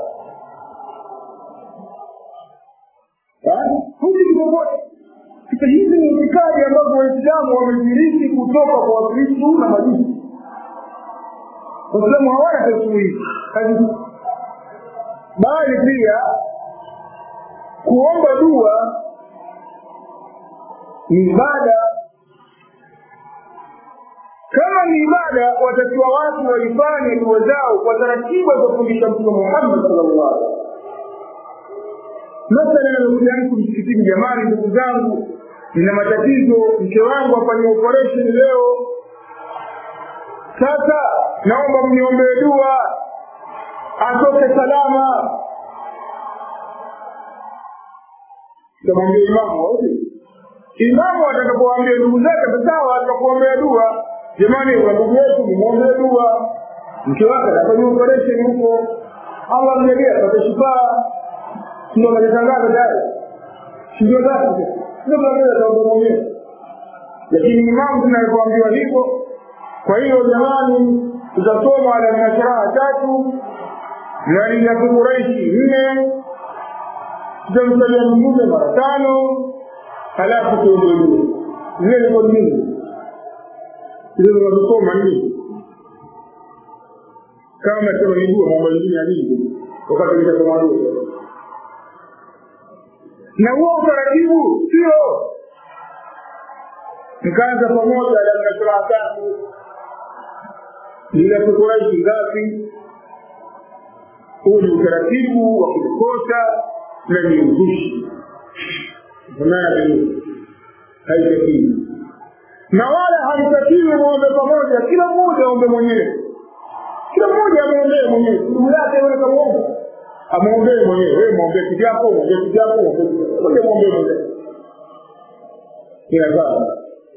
Ah, huyu ni mmoja. Sasa hizi ni itikadi ambazo Waislamu wamejirisi kutoka kwa Wakristo na Majusi. Waislamu hawana taswiri. Bali pia kuomba dua ni ibada. Kama ni ibada, watakiwa watu waifanye dua zao kwa taratibu zilizofundishwa Mtume Muhammad sallallahu alaihi wasallam. Mathalan ukianza msikitini, jamani ndugu zangu, nina matatizo, mke wangu afanye operation leo. Sasa naomba mniombee dua atoke salama. Tamwambia imamu, imamu atakapowaambia ndugu zake sawa, atakuombea dua, jamani una ndugu yetu muombe dua, mke wake atafanya operation huko, Allah mjalie apate shifaa, ndio anatangaza dai sio dhati ndio mnaenda kwa mwenyewe. Lakini imamu tunapoambiwa hivyo, kwa hiyo jamani tutasoma ala mashara tatu na ila Quraishi nne, tutamsalia mtume mara tano, halafu tuendelee. Ndio kwa nini? Ndio tunasoma nini? Kama nasema ni dua mambo mengine ya nini? Wakati nitasoma dua. Na huo utaratibu sio mkaanza pamoja na mashara tatu ila Quraishi ngapi. Huu ni utaratibu wa kukosa na ni uzushi. Tunani haitakiwi. Na wala haitakiwi muombe pamoja, kila mmoja aombe mwenyewe. Kila mmoja aombe mwenyewe. Ndugu yake yule kaomba, aombe mwenyewe. Wewe muombe kijako, muombe kijako, muombe muombe mwenyewe. Kila baba.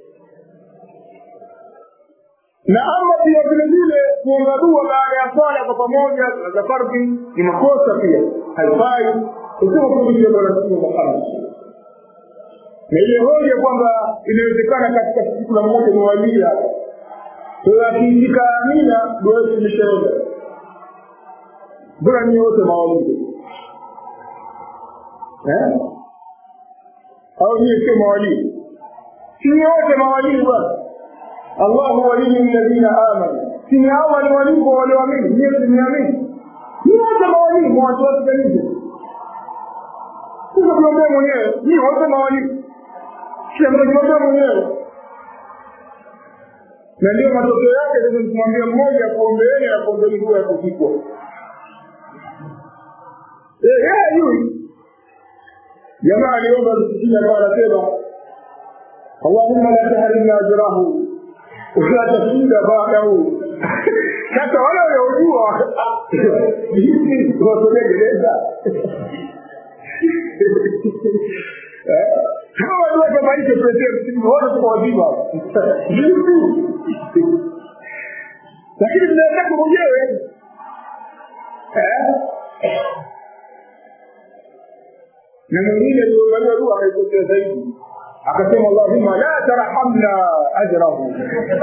Na ama pia vile vile kuomba dua baada ya swala kwa pamoja za fardhi ni makosa pia, haifai. Usio kurudia kwa Rasul Muhammad. Na ile hoja kwamba inawezekana katika siku la mmoja ni walia, kwa hakika amina dua imeshaenda. Bora ni wote mawali. Eh? Au ni sio mawali? Si wote mawali bwana. Allahu waliyul ladina amanu. Si awali walipo wale waamini, ni tumeamini. Ni wote mawali, watu wote kanisa. Sasa tuombe mwenyewe, ni wote mawali. Sio mmoja mwenyewe. Na ndio matokeo yake ndio kumwambia mmoja kuombeeni na kuombeeni dua ya kufikwa. Eh, yeye yule jamaa aliomba msikini mara tena, Allahumma la tahrimna ajrahu wala tafsida ba'dahu. Sasa wale waliojua hivi tunategeleza. Eh? Kama ndio kama hicho president wote kwa wajibu. Lakini tunataka mwenyewe. Eh? Na mwingine aliyeomba dua akaikotea zaidi. Akasema Allahumma la tarhamna ajrahu.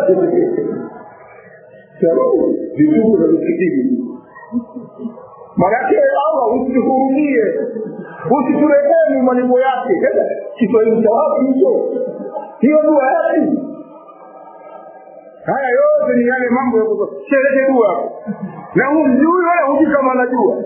Sababu vitu vya msikiti. Maraki Allah usihurumie. Usituletee malipo yake. Kiswahili cha wapi hicho? Hiyo dua yapi? Haya yote ni yale mambo ya kusherehekea dua. Na huyu wala huji kama anajua.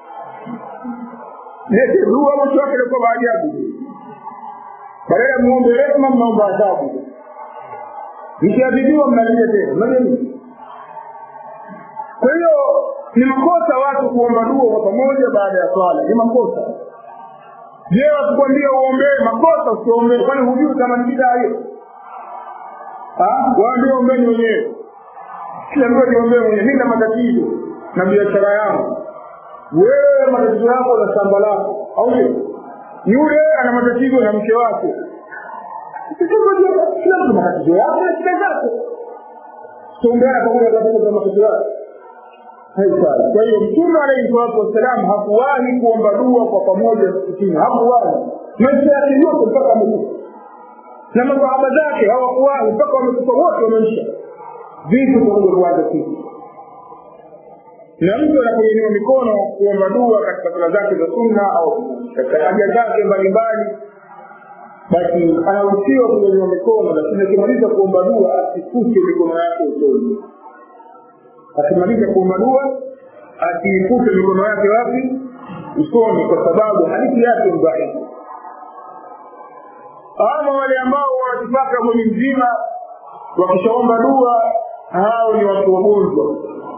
Lete dua mtu wake kwa maajabu. Badala muombe rehema mnaomba adhabu. Mkiadhibiwa mnalia tena. Mnajeni. Kwa hiyo ni makosa watu kuomba dua kwa pamoja baada ya swala. Ni makosa. Je, wakwambia uombe makosa usiombe kwani hujui kama ni bid'a hiyo? Ah, waambie ombeni wenyewe. Kila mtu aombe mwenyewe. Mimi na matatizo na biashara yangu. Wewe matatizo yako na shamba lako. Au yule ana matatizo na mke wake. Kila mtu matatizo yake na shida zake. Tuombea pamoja na matatizo yake. Haifai. Kwa hiyo Mtume alayhi wasallam hakuwahi kuomba dua kwa pamoja msikitini. Hakuwahi. Maisha yake yote mpaka amekufa. Na masahaba zake hawakuwahi mpaka wamekufa wote wameisha. Vitu kwa kuanza kitu. Na mtu anapoinua mikono kuomba dua katika sala zake za sunna au katika haja zake mbalimbali, basi anaruhusiwa kuinua mikono, lakini akimaliza kuomba dua asifute mikono yake usoni. Akimaliza kuomba dua asifute mikono yake wapi? Usoni, kwa sababu hadithi yake ni dhaifu. Ama wale ambao wanataka mwili mzima wakishaomba dua, hao ni watu wagonjwa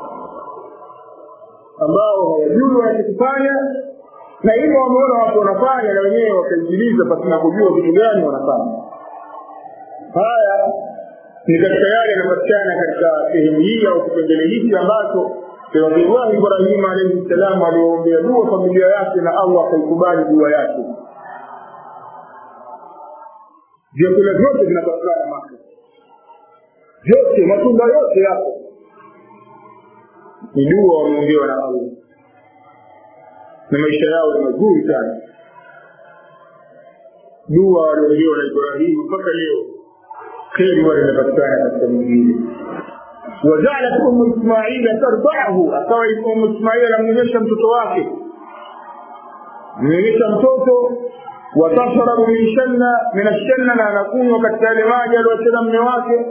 ambao hawajui wanachofanya, na hivyo wameona watu wanafanya na wenyewe wakaingiza pasina kujua vitu gani wanafanya. Haya ni katika yale yanapatikana katika sehemu hii au kipengele hiki ambacho Nabii Ibrahim alayhi salam aliombea dua familia yake na Allah akaikubali dua yake. vyakula vyote vinapatikana Maka, vyote, matunda yote yapo. Ni dua wameombewa na Allah, na maisha yao ni mazuri sana. Dua walioombewa na Ibrahim mpaka leo kheri wale wanapatikana katika mwingine. وجعلت أم إسماعيل ترضعه, akawa أم إسماعيل anamnyonyesha mtoto wake, mnyonyesha mtoto. watashrabu min shanna min ash-shanna, na anakunywa katika ile maji aliyocheza mume wake.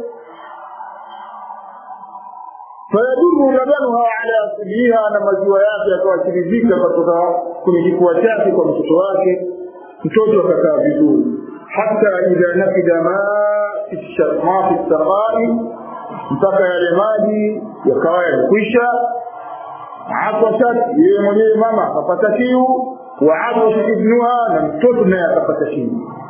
fayaduru labanuha ala asliha, na maziwa yake akawachirizika kutoka kwenye kifua chake kwa mtoto wake. Mtoto akakaa vizuri hata idha nafida ma fi as-saqai, mpaka yale maji yakawa yamekwisha. Akwashat, yeye mwenyewe mama akapata kiu. Wa akwashat ibnuha, na mtoto naye akapata kiu.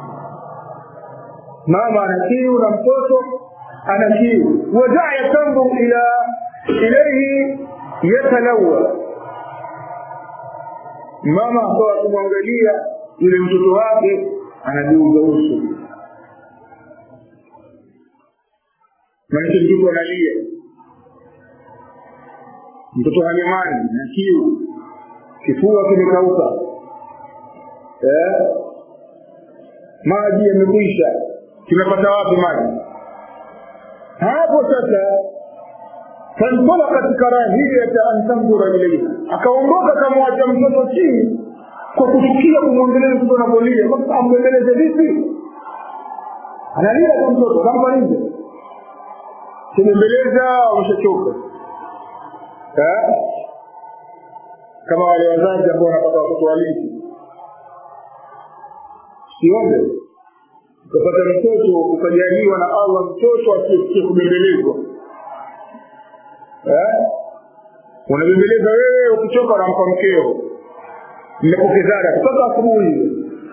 Mama ana kiu na mtoto ana kiu. Wajaa tanzur ila ilayhi yatalawa, mama akawa kumwangalia yule mtoto wake anageuza uso. Maana mtoto analia, mtoto hana maji na kiu, kifua kimekauka, eh maji yamekwisha, tunapata wapi maji? Hapo sasa fantalaqat karahiyata an tanzura ilayhi, akaondoka kamwacha mtoto chini kwa kuchukia kumwangalia mtoto anapolia. Kwa amweleze vipi? Analia kwa mtoto, kama nini? Kumembeleza umeshachoka. Eh? Kama wale wazazi ambao wanapata watoto walisi. Siombe. Ukapata mtoto ukajaliwa na Allah mtoto asiyesikia kubembelezwa. Eh? Unabembeleza wewe, ukichoka na mpa mkeo. Mmepokezana kutoka asubuhi.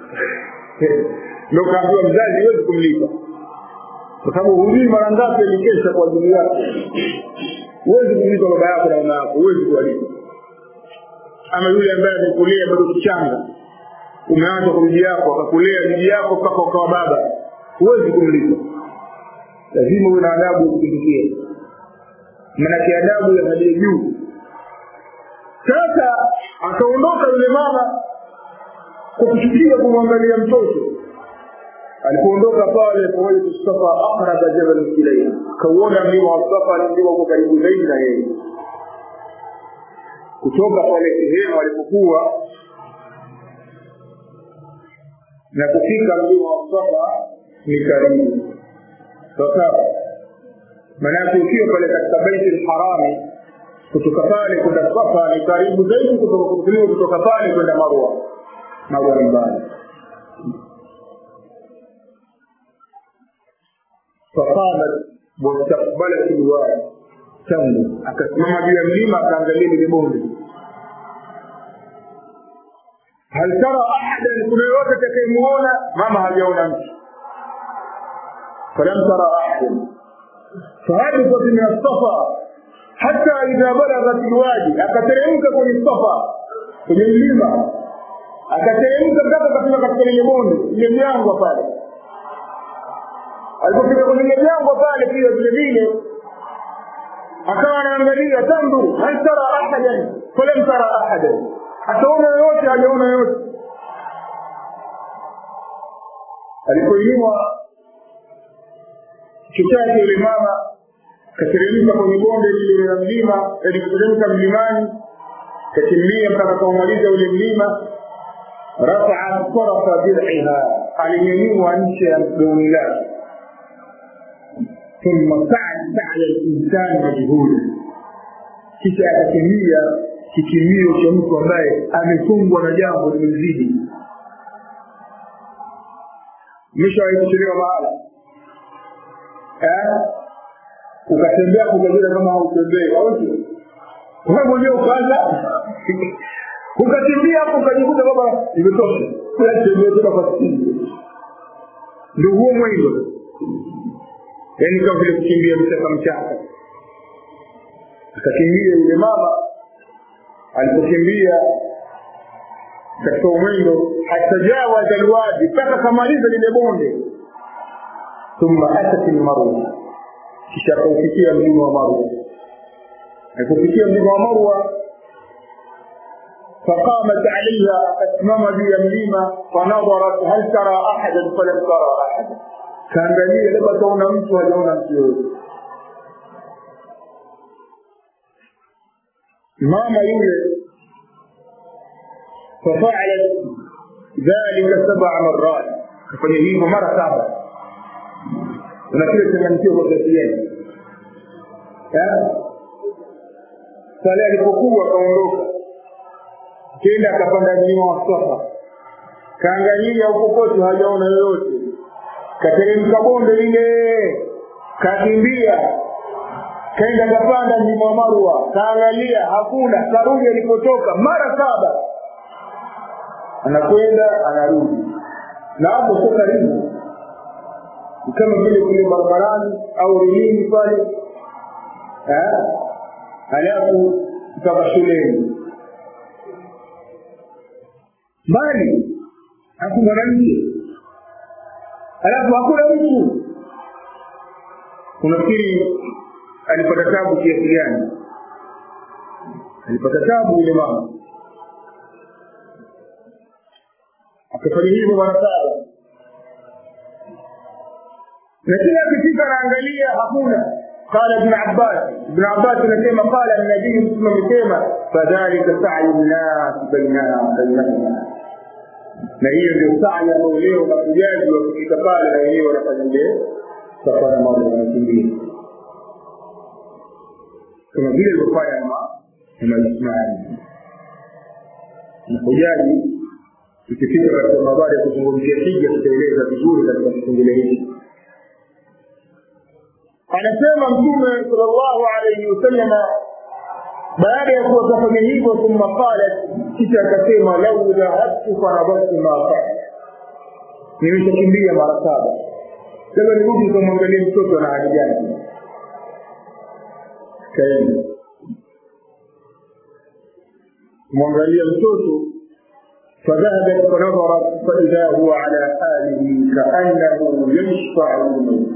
Ndio kaambiwa mzazi hawezi kumlipa. Kwa sababu hujui mara ngapi alikesha kwa ajili yake. Huwezi kumlipa baba yako na mama yako, huwezi kuwalipa. Ama yule ambaye amekulia bado kichanga, umeanza kwa bibi yako, akakulea bibi yako mpaka ukawa baba, huwezi kumlipa. Lazima uwe na adabu kutumikia. Maana adabu ya hali ya juu. Sasa akaondoka yule mama kwa kuchukia kumwangalia mtoto. Alipoondoka pale pamoja na Safa, aqraba jabal ilayhi, kaona mlima wa Safa ndio uko karibu zaidi na yeye. Kutoka pale sehemu alipokuwa na kufika mlima wa Safa ni karibu. Sasa maana ukiwa pale katika Baitul Haram, kutoka pale kwenda Safa ni karibu zaidi kutoka kutoka pale kwenda Marwa. Marwa ni mbali. فقامت واستقبلت الوادي تمضي, akasimama juu ya mlima akaangalia ile bonde. Hal tara ahadan, kuna yote atakayemuona? Mama hajaona mtu. Falam tara ahadan fahadat min as-safa hatta idha balaghat al-wadi, akateremka kwenye Safa, kwenye mlima, akateremka mpaka kafika katika ile bonde, ile mlango pale. Alipofika kwenye jambo pale pia vile vile akawa anaangalia, tandu hal tara ahadan falam tara ahadan, ataona yote hajaona yote. Alipoinua kichwa yule mama kateremka kwenye bonde lile la mlima, aliteremka mlimani, kakimbia mpaka kumaliza ule mlima. Rafa'a tarafa dir'iha, alinyanyua nchi ya gauni lake. ثم سعى سعي الإنسان مجهولا, kisha akakimbia kikimio cha mtu ambaye amefungwa na jambo limezidi. Mwisho alikuchelewa mahala, eh ukatembea kujadili kama hautembei au sio? Wewe mwenyewe ukaanza ukakimbia hapo ukajikuta baba imetosha, unatembea tena kwa spidi. Ndio huo mwendo, yani kama vile kukimbia mchaka mchaka. Akakimbia yule mama, alipokimbia katika mwendo hatajawaza alwadi, mpaka kamaliza lile bonde. thumma atat al-marwa, kisha kufikia mlima wa Marwa. Alipofikia mlima wa Marwa فقامت عليها أسمم بي مليمة فنظرت هل ترى أحدا فلم ترى أحدا. كان لي لما دون أمس ودون أمس ماما يولد ففعلت ذلك سبع مرات فنهيه مرة سابعة ونكيل تمنتيه وتسيين فلا لفقوة كونروكا kenda akapanda mlima wa Safa, kaangalia huko kote hajaona yoyote, kateremka bonde lile, kakimbia kaenda kapanda mlima wa Marwa, kaangalia hakuna, karudi alipotoka mara saba, anakwenda anarudi, na hapo sio karibu, kama vile kule barabarani au rilini pale, eh halafu kutoka shuleni bali hakuna mwanamke, alafu hakuna mtu. Unafikiri alipata tabu kiasi gani? Alipata tabu ile mama, akafanya hivyo mara saba, na kila akifika anaangalia hakuna. قال ابن عباس ابن عباس لما قال النبي صلى الله عليه وسلم فذلك سعي الناس بيننا بيننا. na hiyo ndio saa ya leo na kujaji wa kufika pale na wenyewe wanafanya ndio safari mambo yanakimbia kama vile ilifanya na na Ismaili. Na kujaji tukifika katika mabara ya kuzungumzia hija tutaeleza vizuri katika kipengele hiki. Anasema Mtume sallallahu alayhi wasallam baada ya kufanya hivyo, thumma qala, kisha akasema lau dhahabtu farabtu ma fa'al, nimeshakimbia mara saba, sasa nirudi kumwangalia mtoto ana hali gani. Kaeni mwangalia mtoto, فذهبت فنظرت فإذا هو على حاله كأنه يشفع الموت.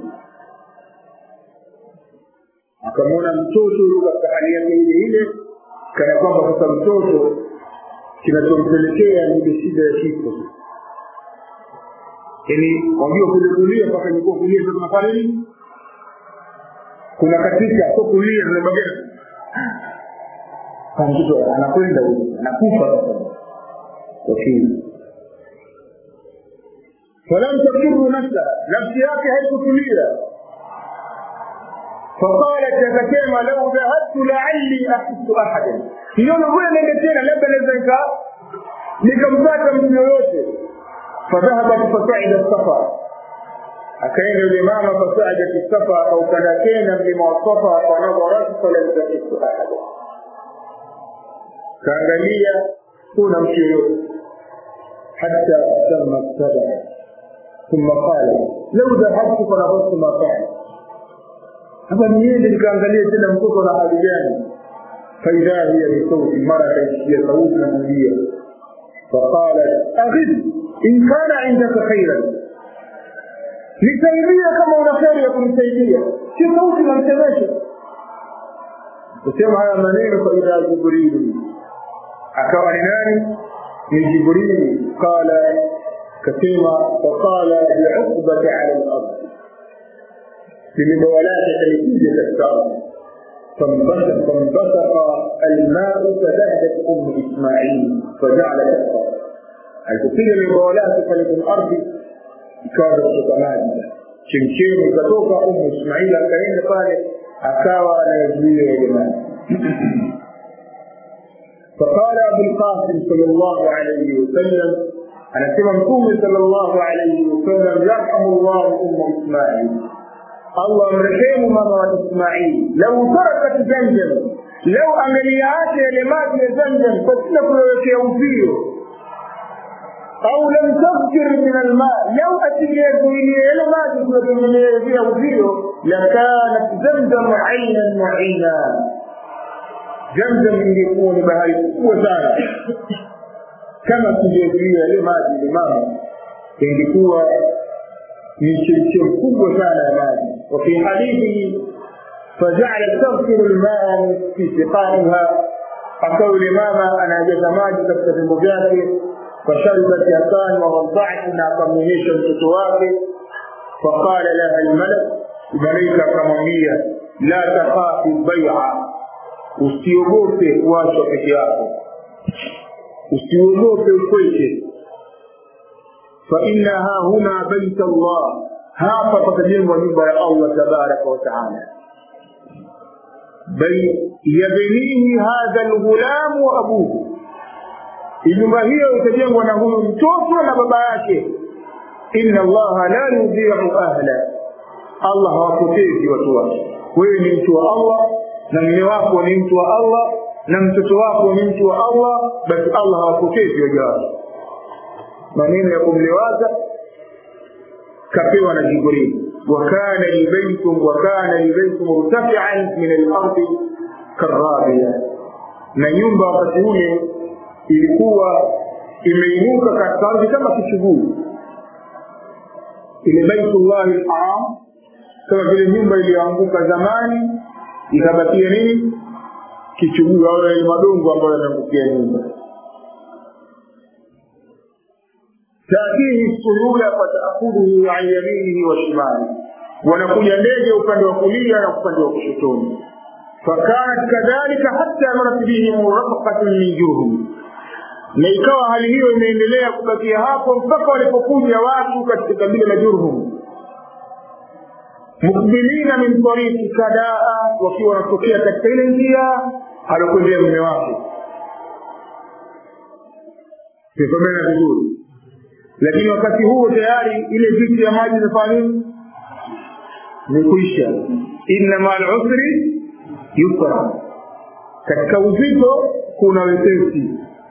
akamwona mtoto katika hali yake ile ile, kana kwamba sasa mtoto kinachompelekea ni shida ya kifo. Yaani wambio kulia mpaka niko kulia sasa tunafanya nini? Kuna katika kwa kulia na bagani. Kwa mtoto anakwenda huko, anakufa sasa. Wakini. Falam takiru nafsa, nafsi yake haikutulia. فقالت كما لو ذهبت لعلي احس احدا, hiyo ndio ndio tena labda naweza nikampata mtu yoyote. فذهبت فصعد الصفا, akaenda yule mama fasaida الصفا au kana tena mlima wa Safa, fanadharat falam tahis ahada, kaangalia kuna mtu yoyote hatta tamma sab'a. ثم قال لو ذهبت فنظرت ما فعل, hapa niende nikaangalia tena mtoto na hali gani. faida hiya ni sauti, mara kaisikia sauti na kulia. faqala aghid in kana indaka khairan, nisaidia kama una kheri ya kunisaidia, si sauti na msemesha. kusema haya maneno faida Jibril, akawa ni nani? ni Jibril. qala kasema faqala bi'uqbati 'ala al-ardh, بمبولاته تلكيزة الكتاب. فانبثق فانبثق الماء فذهبت أم إسماعيل فجعل تكفر. الكثير من مبولاته فلك الأرض كانت تتمادى شمشير كتوقع أم إسماعيل كأن قال أكاوى نجوية يا جماعة. فقال أبو القاسم صلى الله عليه وسلم, أنا سمعتم صلى الله عليه وسلم يرحم الله أم إسماعيل, الله مرحمه ماما إسماعيل لو تركت زمزم, لو أمليات لمات زمزم فتنك يوفيه, أو لم تفجر من الماء, لو أتجيب إليه لمات يوفيه لكانت زمزم عينا معينا. زمزم يكون بهاي وزارة كما تجيب إليه لمات لماما يكون ni chemchemi kubwa sana ya maji. Wa fi hadithi faja'ala taghsilu al-ma'a fi siqaiha, akaule mama anajaza maji katika vyombo vyake, fasharibat yakan wa wada'at, na akamnyonyesha mtoto wake. Faqala laha al-malak, malaika akamwambia la takhafi bai'a, usiogope kuachwa peke yako, usiogope ukweke. Fa innaha huna bait Allah, hapa patajengwa nyumba ya Allah tabaraka wa taala. Bal yabnihi hadha al-ghulam wa abuhu, nyumba hiyo itajengwa na huyu mtoto na baba yake. Inna Allah la yudhi'u ahla, Allah hawapotezi watu wake. Wewe ni mtu wa Allah, na mume wako ni mtu wa Allah, na mtoto wako ni mtu wa Allah, basi Allah hawapotezi waja wake. Maneno ya kumlewaza kapewa na Jibril. وكان البيت وكان البيت مرتفعا من الارض كالرابيه, na nyumba wakati ule ilikuwa imeinuka katika ardhi kama kichuguu. Ile Baitullah al-Haram kama vile nyumba iliyoanguka zamani ikabakia nini, kichuguu au ile madongo ambayo yanaangukia nyumba. Taatihi sulula fataakhudhu an yaminihi wa shimali, wanakuja ndege upande wa kulia na upande wa kushotoni. Fakanat kadhalika hatta marat bihim rafqatun min jurhum, na ikawa hali hiyo imeendelea kubakia hapo mpaka walipokuja watu katika kabila la Jurhum, mukbilina min tariqi kadaa, wakiwa wanatokea katika ile njia alokwendea mume wake. Tukomena vizuri. Lakini wakati huo tayari ile viti ya maji imefanya ni kuisha. Inna ma'al usri yusra, katika uzito kuna wepesi.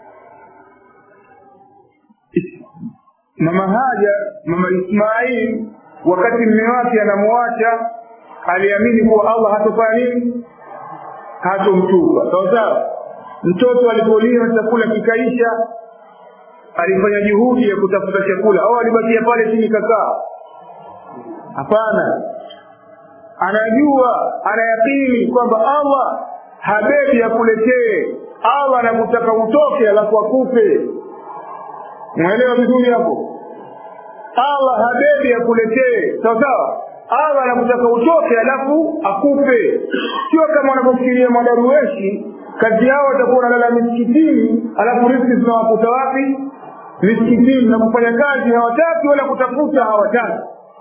Mama Haja, mama Ismail, wakati mume wake anamwacha, aliamini kuwa Allah hatofanya nini, hatomtupa. Sawa, mtoto alipoliwa chakula kikaisha, alifanya juhudi ya kutafuta chakula au alibakia pale chini kakaa? Hapana. Anajua, anayakini kwamba Allah habebi akuletee, Allah anakutaka utoke alafu akupe. Unaelewa vizuri hapo? Allah habebi akuletee, sawa sawa? Allah anakutaka utoke alafu akupe. Sio kama wanapofikiria madarueshi, kazi yao watakuwa wanalala misikitini alafu riziki zinawakuta wapi? Misikitini, na kufanya kazi hawataki wala kutafuta hawataki.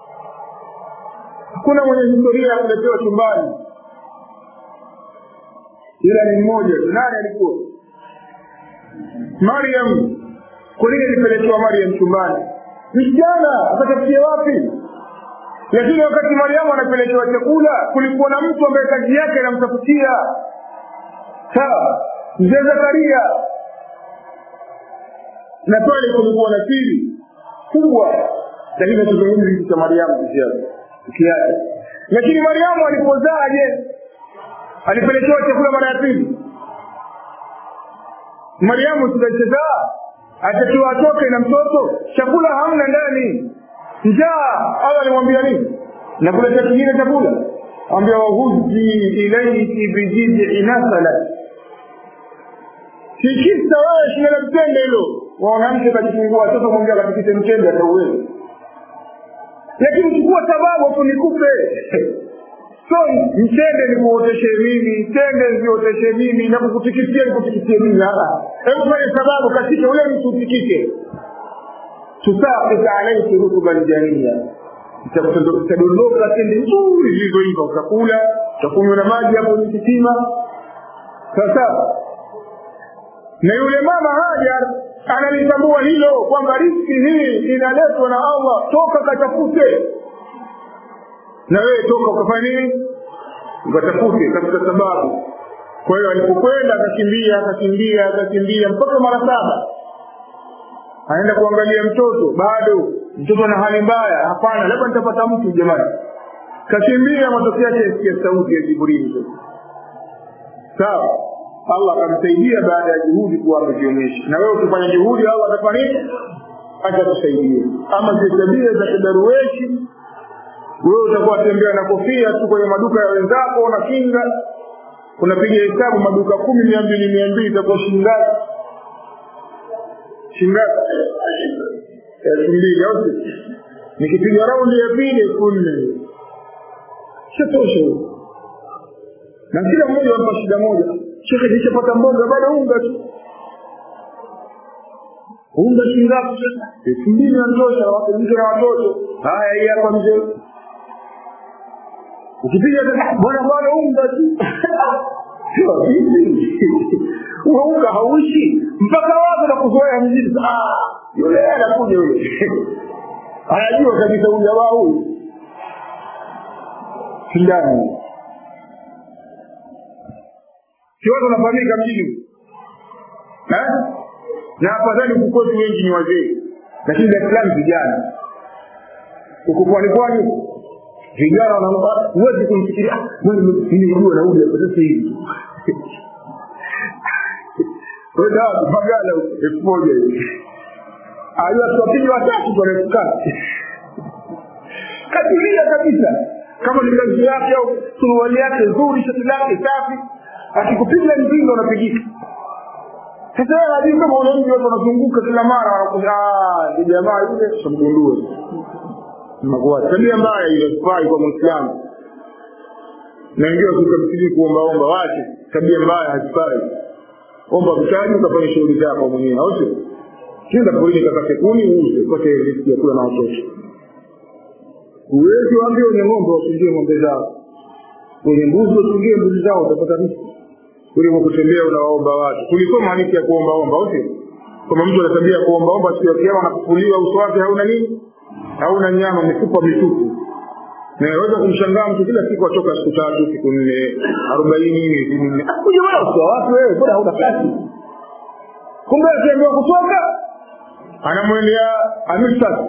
Hakuna mwenye historia ya kuletewa chumbani, ila ni mmoja. Nani alikuwa? Maryam. Kwa nini alipelekewa Maryam chumbani? Msichana atatafikia wapi? Lakini wakati Maryam anapelekewa chakula, kulikuwa na mtu ambaye kazi yake anamtafutia. Sawa, Mzee Zakaria. Na pale kulikuwa na siri kubwa, lakini tuzungumzie kwa Maryam kiasi kiasi. Lakini Maryam alipozaa, je, alipelekewa chakula mara ya pili? Maryam tutachezaa, atakiwa atoke na mtoto, chakula hamna ndani, njaa. Allah alimwambia nini? Na kula kingine chakula, ambia wahuzi ilayki bijid'i nasala, sikisa wewe shina la mtende hilo. Wanamke kajifungua watoto mwambia katikite mtende atauwezo. Lakini chukua sababu tu nikupe. So mtende ni kuoteshe mimi, tende nioteshe mimi, na kukutikitia nikutikitie mimi. Hala, hebu fanye sababu katika ule mtu utikike. Tusaqita alayhi rutuban janiya, itakutondoleka tende nzuri zilizoiva, utakula, utakunywa na maji hapo ni kisima. Sasa na yule mama Hajar analitambua hilo kwamba riziki hii inaletwa na Allah, toka katafute. Na wewe toka ukafanya nini? Ukatafute katika sababu. Kwa hiyo alipokwenda akakimbia akakimbia akakimbia mpaka mara saba. Anaenda kuangalia mtoto, bado mtoto na hali mbaya. Hapana, labda nitapata mtu jamani. Kakimbia, matokeo yake yasikia sauti ya Jibril. Sawa, Allah akamsaidia baada ya juhudi kuwa amejionyesha. Na wewe ukifanya juhudi, Allah atafanya nini? acha kusaidia. Ama zile tabia za kidarueshi, wewe utakuwa tembea na kofia tu kwenye maduka ya wenzako na kinga, unapiga hesabu maduka kumi mia mbili mia mbili itakuwa shilingi ngapi? Shilingi elfu mbili au nikipiga raundi ya pili kule sitosha. Na kila mmoja anapa shida moja. Shekhe nishapata mboga bado unga tu. Unga shilingi ngapi sasa? elfu mbili inatosha watu mke na watoto. Haya hii hapa mzee. Ukipiga bwana bwana unga tu. Sio hivi. Unga hauishi mpaka wapi na kuzoea mzidi. Ah, yule anakuja yule. Anajua kabisa unga wao. Kindani. Sio tunafahamika mjini. Eh? Na afadhali kukosi wengi ni wazee. Lakini Dar es Salaam vijana. Ukupwani kwani vijana wanaona huwezi kumfikiria mimi nimejua nauli ya sasa hivi. Wewe bagala elfu moja hivi. Ayo tuwapige watatu kwa elfu kumi. Kadiria kabisa. Kama ni kazi yake au suruali yake nzuri, shati lake safi, akikupiga mzinga unapigika. Sasa hadi kama unaona watu wanazunguka kila mara wanakuja ah jamaa yule somgundue. Mnakuwa tabia mbaya ile spy kwa Muislamu. Na ndio tukabidi kuomba omba wache tabia mbaya hasifai. Omba mtaji ukafanya shughuli zako mwenyewe au sio? Kila polisi kakate kuni uze kote riski ya kula na watoto. Uwezi waambie wenye ng'ombe watungie ng'ombe zao. Wenye mbuzi watungie mbuzi zao utapata riski. Kuliko kutembea unaomba watu. Kulisoma hadithi ya kuomba omba au sio? Kama mtu ana tabia kuomba omba siku ya kiyama anakufuliwa uso wake hauna nini? Hauna nyama mifupa mitupu. Na unaweza kumshangaa mtu kila siku atoka siku tatu siku nne arobaini hivi. Akuje wewe uso wako wewe bora hauna kazi. Kumbe akiambiwa kutoka anamwendea Amistad.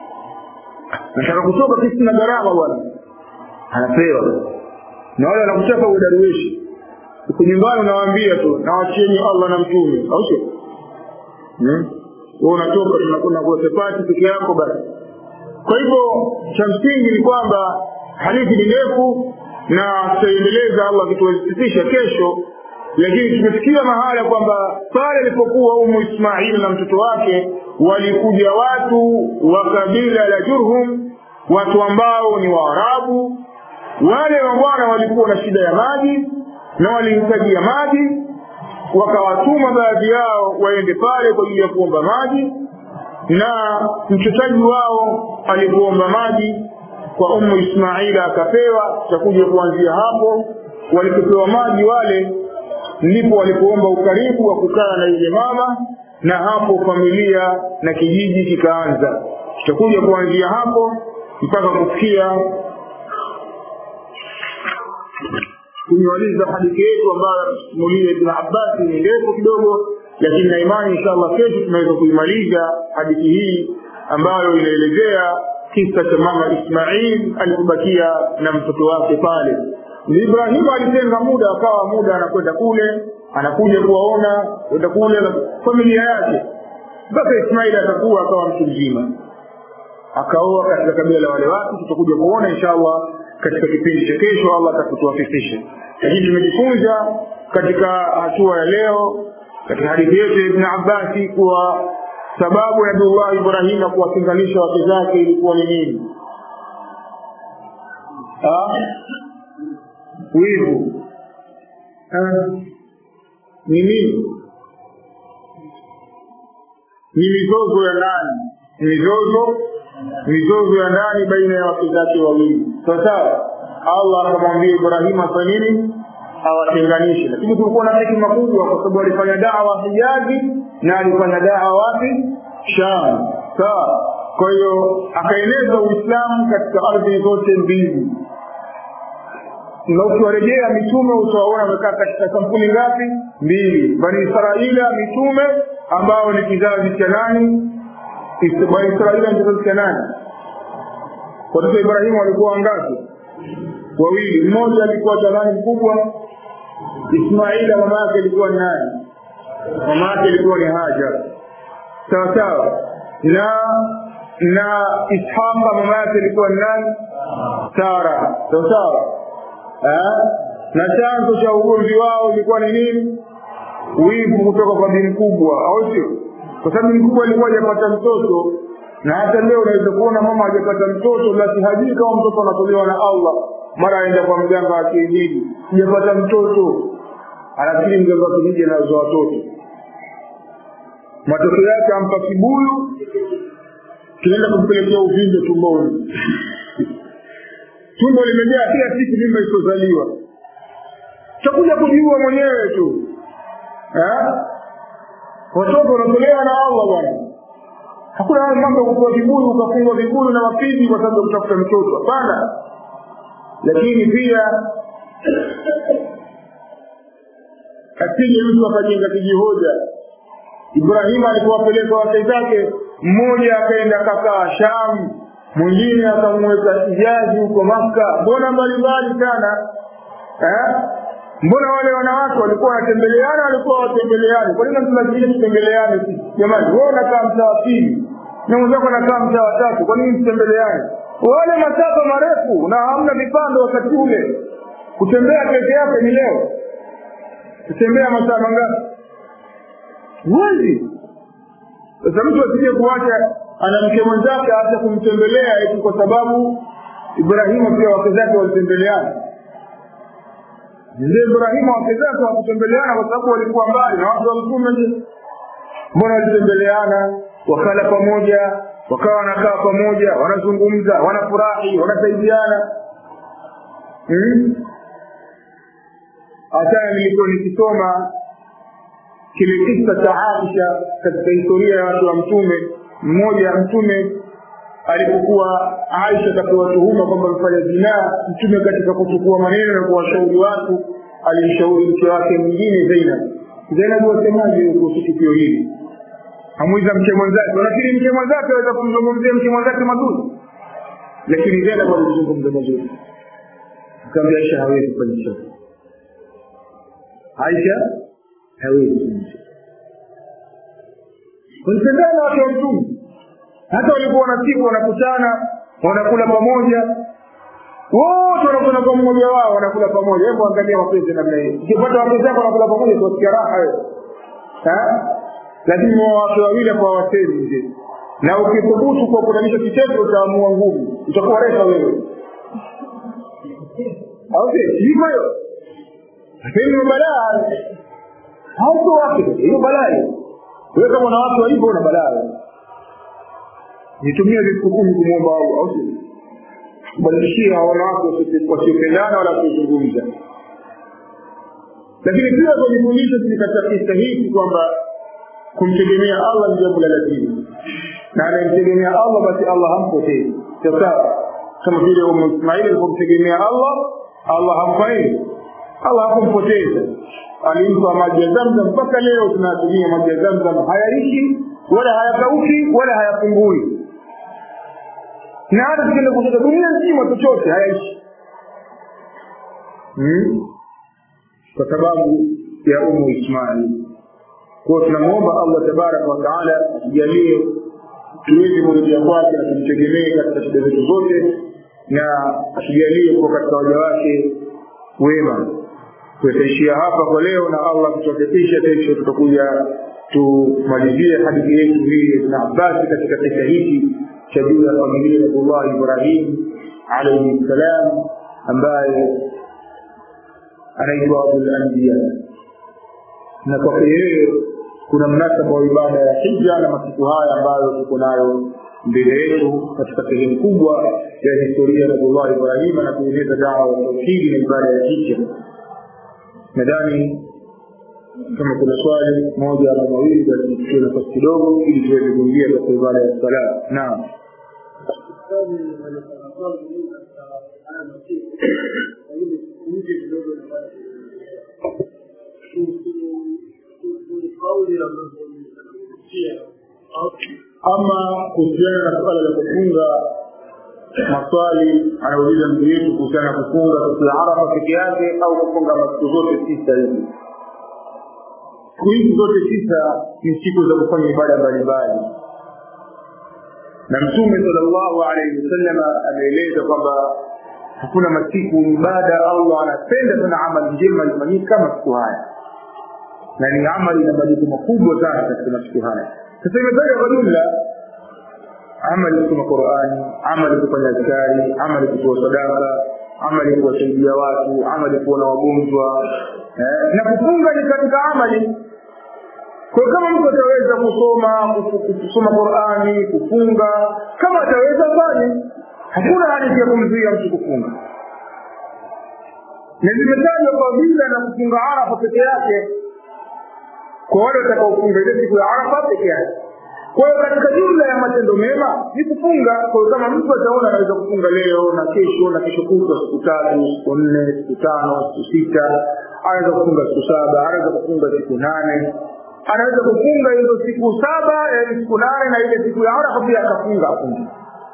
Nataka kutoka kisi na gharama bwana. Anapewa. Na wale wanakutaka udaruishi. Uko nyumbani unawaambia tu na wachieni Allah na mtume, au sio? Hmm? Wewe unatoka tunakwenda kwa sepati peke yako basi. Kwa hivyo cha msingi ni kwamba hadithi ni ndefu na tutaendeleza Allah kituwezesha kesho, lakini tumefikia mahala kwamba pale alipokuwa Ummu Ismail na mtoto wake walikuja watu wa kabila la Jurhum, watu ambao ni Waarabu. Wale bwana walikuwa na shida ya maji na walihitaji maji, wakawatuma baadhi yao waende pale kwa ajili ya kuomba maji, na mchotaji wao alipoomba maji kwa Ummu Ismaila akapewa. Tutakuja kuanzia hapo walipopewa maji wale ndipo walipoomba ukaribu wa kukaa na yule mama, na hapo familia na kijiji kikaanza. Tutakuja kuanzia hapo mpaka kufikia kunyaliza hadithi yetu ambayo Mulia ibn Abbas ni ndefu kidogo, lakini na imani inshallah kesho tunaweza kuimaliza hadithi hii ambayo inaelezea kisa cha mama Ismail alipobakia na mtoto wake pale. Ibrahim alitenga muda, akawa muda anakwenda kule, anakuja kuwaona, kwenda kule na familia yake. Mpaka Ismail atakuwa akawa mtu mzima. Akaoa katika kabila la wale watu. Tutakuja kuona inshallah katika kipindi cha kesho, Allah atakutuwafikisha. Lakini tumejifunza katika hatua ya leo katika hadithi yetu Ibn Abbas kuwa sababu ya dua Ibrahim kuwatenganisha wake zake ilikuwa ni nini? Ah, wivu. Ah, ni nini? Ni mizozo ya ndani. Mizozo mizozo ya ndani baina ya wake zake wawili. Sasa Allah akamwambia Ibrahim afanye nini? Awatenganishe. Lakini kulikuwa na hekima kubwa kwa sababu alifanya da'wa Hijazi na alifanya da'wa wapi? Sham. Sawa. Kwa hiyo akaeneza Uislamu katika ardhi zote mbili. Na ukiwarejea mitume utawaona wamekaa katika kampuni ngapi? Mbili. Bani Israila mitume ambao ni kizazi cha nani? Bani Israila ni kizazi cha nani? Watoto Ibrahimu walikuwa wangapi? Wawili. Mmoja alikuwa jalani mkubwa, Ismaila mama yake alikuwa nani? Mama yake alikuwa ni Hajar. Sawa sawa. na na Ishaq mama yake alikuwa nani? Sara. Sawa. Eh? Na chanzo cha ugomvi wao ilikuwa ni nini? Wivu kutoka kwa bibi mkubwa, au sio? Kwa sababu bibi mkubwa alikuwa hajapata mtoto, na hata leo unaweza kuona mama hajapata mtoto basi hajui kama mtoto anatolewa na Allah, mara aenda kwa mganga wa kienyeji, hajapata mtoto, anafikiri mganga wa kienyeji anazaa watoto. Matokeo yake ampa kibuyu, kinaenda kumpelekea uvimbe tumboni. Tumbo limejaa kila siku mimba isiyozaliwa. Takuja kujiua mwenyewe tu. Eh? Watoto wanatolewa na Allah bwana. Hakuna mambo ya kutoa vibuyu ukafungwa vibuyu na mapizi kwa sababu utafuta mtoto. Hapana. Lakini pia asije mtu akajenga kijihoja. Ibrahim alipowapeleka wake zake, mmoja akaenda kakaa Sham, mwingine akamweka Hijazi huko Makka. Mbona mbalimbali sana? Eh? Mbona wale wanawake walikuwa wanatembeleana, walikuwa watembeleani? Kwa nini tunazidi kutembeleana sisi? Jamani, wewe unakaa mtaa wa pili na mwenzako anakaa mtaa wa tatu, kwa nini mtembeleane? Wale masafa marefu na hamna vipando wakati ule. Kutembea peke yake ni leo. Kutembea masaa mangapi? Wazi. Sasa mtu asije kuacha ana mke mwenzake hata kumtembelea eti kwa sababu Ibrahimu pia wake zake walitembeleana. Ndiye Ibrahimu wake zake wakutembeleana kwa sababu walikuwa mbali na watu wa Mtume. Mbona walitembeleana, wakala pamoja, wakawa wanakaa pamoja, wanazungumza, wanafurahi, wanasaidiana. Hmm? Hata nilikuwa nikisoma kile kisa cha Aisha katika historia ya watu wa Mtume, mmoja Mtume alipokuwa Aisha akapewa tuhuma kwamba alifanya zinaa, Mtume katika kuchukua maneno na kuwashauri watu alimshauri mke wake mwingine Zainab. Zainab wasemaje kuhusu tukio hili? Hamuiza mke mwenzake, lakini mke mwenzake aweza kumzungumzia mke mwenzake mazuri. Lakini Zainab alizungumza mazuri. Akamwambia Aisha hawezi kufanya hivyo. Aisha hawezi. Wanapendana watu wa Mtume. Hata walikuwa wanasifu wanakutana, wanakula pamoja. Wote wanakwenda kwa mmoja wao, wanakula pamoja. Hebu angalia mapenzi namna hiyo. Ukipata wapenzi wako wanakula pamoja utasikia raha wewe. Eh? Lakini watu wawili kwa wasemi nje. Na ukithubutu kwa kulanisha kitendo utaamua ngumu. Utakuwa refa wewe. Okay, hivyo hiyo. Lakini balaa hauko wapi? Hiyo balaa. Wewe kama una watu hivyo una balaa. Nitumie vitu kumi kumwomba Allah, au sio? Badilishia wanawake wasiopendana wala kuzungumza. Lakini pia tunifundisha katika kisa hiki kwamba kumtegemea Allah ni jambo la lazima. Na anayemtegemea Allah basi Allah hampotei. Sasa kama vile Umm Ismail alipomtegemea Allah, Allah hampai. Allah hakumpoteza. Alimpa maji ya Zamzam mpaka leo tunatumia maji ya Zamzam, hayaishi wala hayakauki wala hayapungui. Na hata tukienda kutoka dunia nzima chochote hayaishi. Hmm? Kwa sababu ya Umm Ismail. Kwa tunamuomba Allah tabaraka wa taala ajalie tuweze kurejea kwake na kumtegemea katika shida zetu zote, na asijalie kwa katika waja wake wema. Tutaishia hapa kwa leo, na Allah kutufikisha kesho tutakuja tumalizie hadithi yetu hii na Abbas katika kisa hiki cha juu ya familia ya Allah Ibrahim alayhi salam, ambaye anaitwa Abul Anbiya. Na kwa yeye kuna mnasaba wa ibada ya hija na masiku haya ambayo tuko nayo mbele yetu katika sehemu kubwa ya historia ya Allah Ibrahim na kueneza dawa ya tauhid na ibada ya hija. Nadhani kama kuna swali moja au mawili basi tuchukue nafasi kidogo ili tuweze kuingia katika ibada ya sala. Naam. Ama kuhusiana na swala la kufunga, maswali anauliza ndugu yetu kuhusiana na kufunga siku ya Arafa peke yake au kufunga siku zote sita hizi. Siku hizi zote sita ni siku za kufanya ibada mbalimbali. na Mtume sallallahu alayhi wasallam ameeleza kwamba hakuna masiku ibada Allah anapenda sana amali njema ifanyike kama siku haya, na ni amali na malipo makubwa sana katika masiku haya. Sasa imetaja kwa jumla amali kusoma Qur'ani, amali kufanya zikari, amali kutoa sadaka, amali kuwasaidia watu, amali kuona wagonjwa, eh, na kufunga ni katika amali. Kwa kama mtu ataweza kusoma kusoma Qur'ani, kufunga, kama ataweza fanya, hakuna hadithi ya kumzuia mtu kufunga. Na zimetajwa fadhila na kufunga Arafa peke yake kwa wale watakaofunga ile siku ya Arafa peke yake. Kwa hiyo katika jumla ya matendo mema ni kufunga. Kwa hiyo kama mtu ataona anaweza kufunga leo na kesho na kesho kutwa, siku tatu, siku nne, siku tano, siku sita, anaweza kufunga siku saba, anaweza kufunga siku nane, anaweza kufunga hizo siku saba, eh, siku nane na ile siku ya Arafa pia akafunga afunga.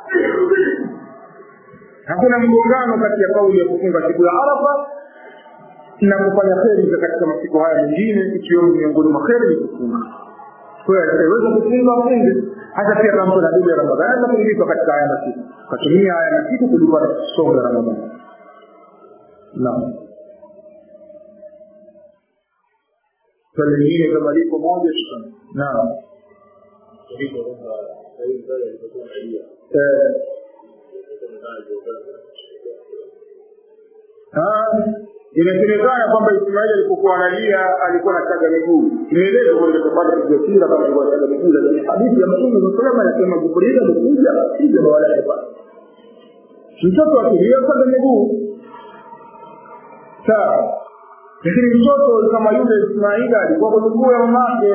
Hakuna mgongano kati ya kauli ya kufunga siku ya Arafa na kufanya kheri katika masiku haya mengine, ikiwa miongoni mwa kheri ni kufunga. Kwa hiyo ataweza kufunga funge hata pia kama kuna dua ya Ramadhani na kulipa katika haya masiku. Katumia haya masiku kulipa somo la Ramadhani. Naam. Swali lingine kama liko moja tu. Naam. Ndipo kwamba sahihi pale alipokuwa analia. Eh. Ah, inasemekana kwamba Ismaili alipokuwa analia alikuwa anataga miguu. Imeelezwa kwa sababu ya kujira kama alikuwa anataga miguu, lakini hadithi ya Mtume sallallahu alayhi wasallam anasema Jibril alikuja sija wala hapa. Mtoto akilia kwa miguu. Sawa. Lakini mtoto kama yule Ismaili alikuwa kwa miguu ya mamake.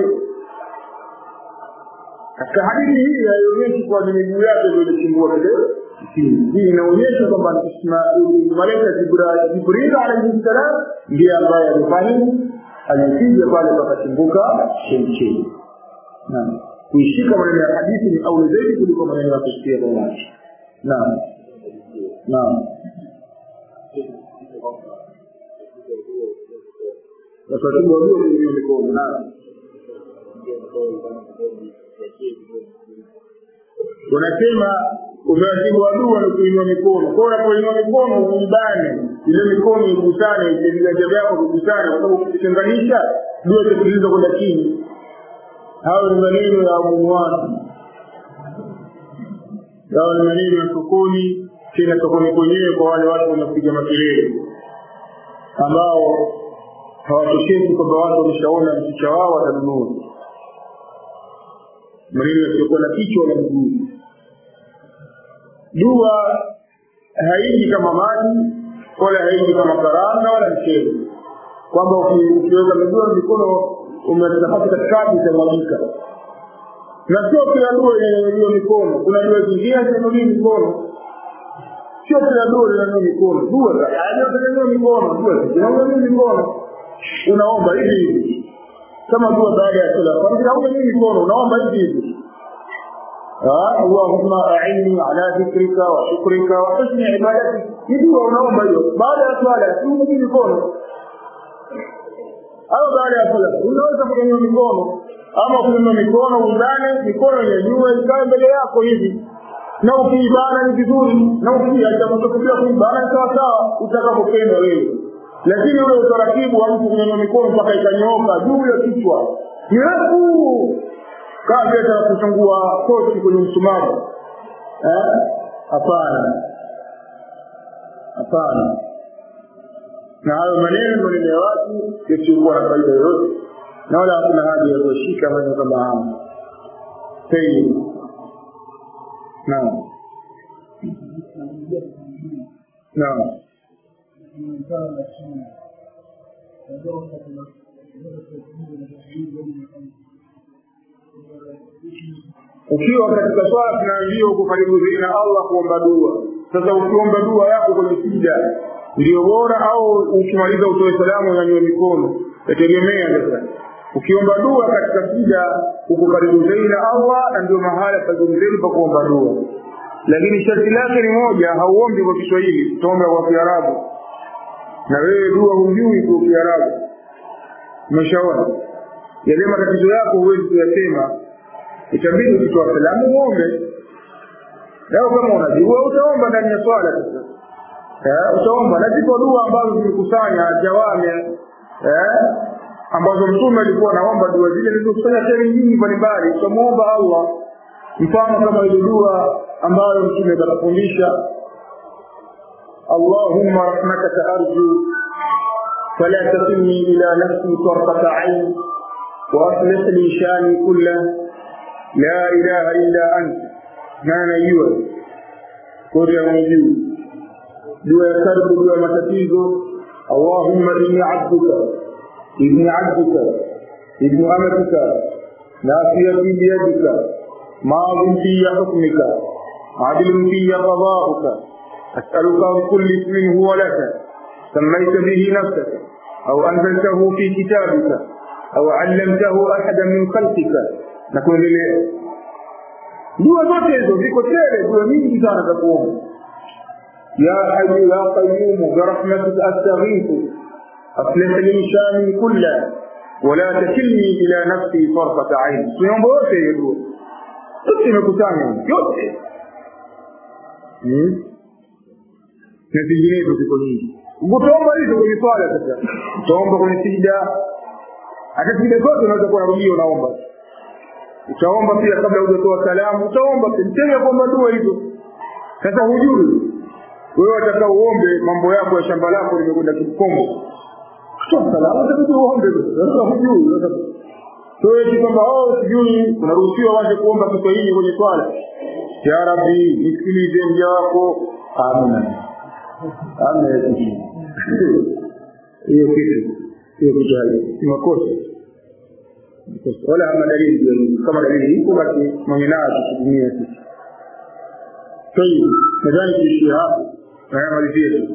Katika hadithi hii haionyeshi kwa miguu yake ndio ilichimbua kidogo. Hii inaonyesha kwamba Ismaili malaika Jibril alayhi salam ndiye ambaye alifanya alikuja pale pakachimbuka chemchemi. Naam. Kuishika maneno ya hadithi ni au zaidi kuliko maneno ya kusikia kwa watu. Naam. Naam. Wakati wa dua ni mikono. Naam. Unasema umewajibu dua na kuinua mikono. Kwa unapoinua mikono uibane, ile mikono igusane, ile viganja vyako vigusane, kwa sababu ukitenganisha dua itasikiliza kwenda chini. Hao ni maneno ya Mungu wako. Hao ni maneno ya sokoni, tena sokoni kwenyewe kwa wale watu wanapiga makelele ambao hawatosheki kwamba watu wameshaona mchicha wao watanunua. Maneno yasiyokuwa na kichwa wala mguu. Dua haiji kama maji wala haiji kama karanga wala mchele, kwamba ukiweka miguu mikono umetafaka katikati itamwagika. Na sio kila dua inanyanyua mikono, kuna dua zingine zinanyanyua mikono. Sio kila dua inanyanyua mikono, dua zinanyanyua mikono, dua zinanyanyua mikono. Unaomba hivi hivi. Kama dua baada ya sala, kwa nini unanyanyua mikono unaomba hivi hivi? Ah, Allahumma a'inni ala dhikrika wa shukrika wa husni ibadati. Hivi unaomba hiyo baada ya swala, unanyanyua mikono. Au baada ya sala, unaweza kunyanyua mikono, ama kunyanyua mikono undane, mikono yenyewe ikae mbele yako hivi. Na ukiibana ni vizuri, na ukiacha kutokea kuibana sawa sawa utakapopenda wewe. Lakini ule utaratibu wa mtu kunyanyua mikono mpaka ikanyooka juu ya kichwa, ni refu kama vile kufungua koti kwenye msumari. Eh? Hapana. Hapana. Na hayo maneno maneno ya watu yasiyokuwa na faida yoyote, na wala hakuna haja ya kushika maneno kama hayo. Sahihi. Naam. Naam. Ukiwa katika swala tunaambiwa uko karibu na Allah kuomba dua. Sasa ukiomba dua yako kwenye sijda ndio bora, au ukimaliza utoe salamu na mikono, yategemea sasa. Ukiomba dua katika sijda uko karibu na Allah, na ndio mahala pazuri pa kuomba dua. Lakini sharti lake ni moja, hauombi kwa Kiswahili, utaomba kwa Kiarabu. Na wewe dua hujui kwa Kiarabu. Umeshaona? Yale matatizo yako huwezi kuyasema, itabidi kutoa salamu uombe. leo kama unajua utaomba ndani ya swala sasa eh utaomba na ziko dua ambazo zimekusanya jawami eh ambazo mtume alikuwa anaomba dua zile zilizofanya sehemu nyingi mbalimbali tumuomba Allah mfano kama ile dua ambayo mtume akafundisha Allahumma rahmataka arju fala takilni ila nafsi tarfata ayn wa aslih li shani kullahu la ilaha illa anta nana yua korea mjuu dua ya karbu dua ya matatizo Allahumma inni abduka ibni abduka ibni amatika nasiyati biyadika maadhin fiya hukmika adilun fiya qada'uka as'aluka min kulli ismin huwa laka sammayta bihi nafsaka aw anzaltahu fi kitabika aw 'allamtahu ahadan min khalqika na kuendelea dua zote hizo ziko tele dua nyingi sana za kuomba ya hayyu ya qayyum bi rahmatika astaghithu aslih li shani kullahu wa la takilni ila nafsi tarfat 'ayn tuombe wote hiyo yote imekutana yote hmm na zinginezo ziko nyingi utaomba hizo kwenye swala sasa utaomba kwenye sijda hata sijda zote unaweza kuwa rudio naomba utaomba pia kabla hujatoa salamu utaomba tena kwamba dua hizo sasa hujui wewe utakao uombe mambo yako ya shamba lako limekwenda kikombo kutoa salamu utakuwa uombe sasa hujui sasa wewe kwamba oh sijui unaruhusiwa waje kuomba Kiswahili kwenye swala ya Rabbi nisikilize mja wako amina amina hiyo kitu hiyo kitu ni makosa wala ama dalili kama dalili iko basi mwenye nayo tutumie sisi kwa nadhani kishi hapo na malizie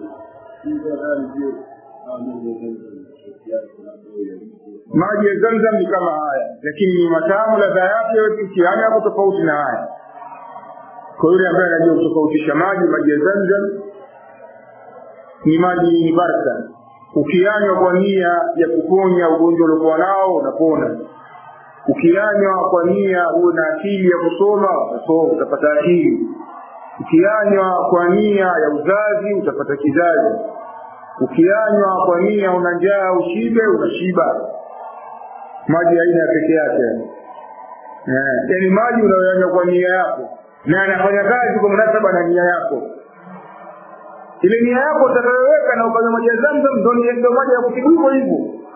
maji ya Zamzam ni kama haya lakini matamu ladha yake yote kiani hapo tofauti na haya kwa yule ambaye anajua kutofautisha maji maji ya Zamzam ni maji ni baraka ukiyanywa kwa nia ya kuponya ugonjwa uliokuwa nao unapona ukiyanywa kwa nia uwe na akili ya kusoma utasoma utapata akili ukiyanywa kwa nia ya uzazi utapata kizazi ukiyanywa kwa nia una njaa ushibe unashiba maji aina pekee yake eh yani maji unayoyanywa kwa nia yako na anafanya kazi kwa mnasaba na nia yako ile nia yako utakayoweka na ukanywa maji ya Zamzam ndio maji ya kutibu hivyo hivyo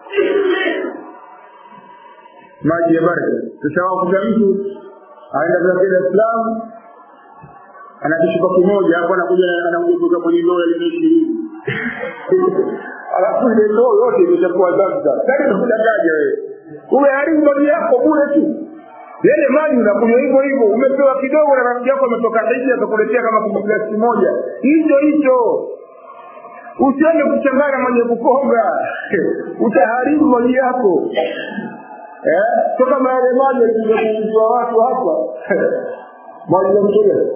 maji ya baraka tushawakuta mtu aenda kwa Dar es Salaam anakishuka kimoja hapo anakuja anakuja kwenye ndoo ile ishirini alafu ile ndoo yote imeshakuwa Zamzam sasa unakudanganya wewe umeharibu maji yako bure tu yale maji unakunywa hivyo hivyo umepewa kidogo na rafiki yako ametoka hivi atakuletea kama glasi moja hicho hicho usiende kuchanganya maji ya kukonga utaharibu maji yako eh toka mahali maji yaliyokuwa watu hapa maji ya mtele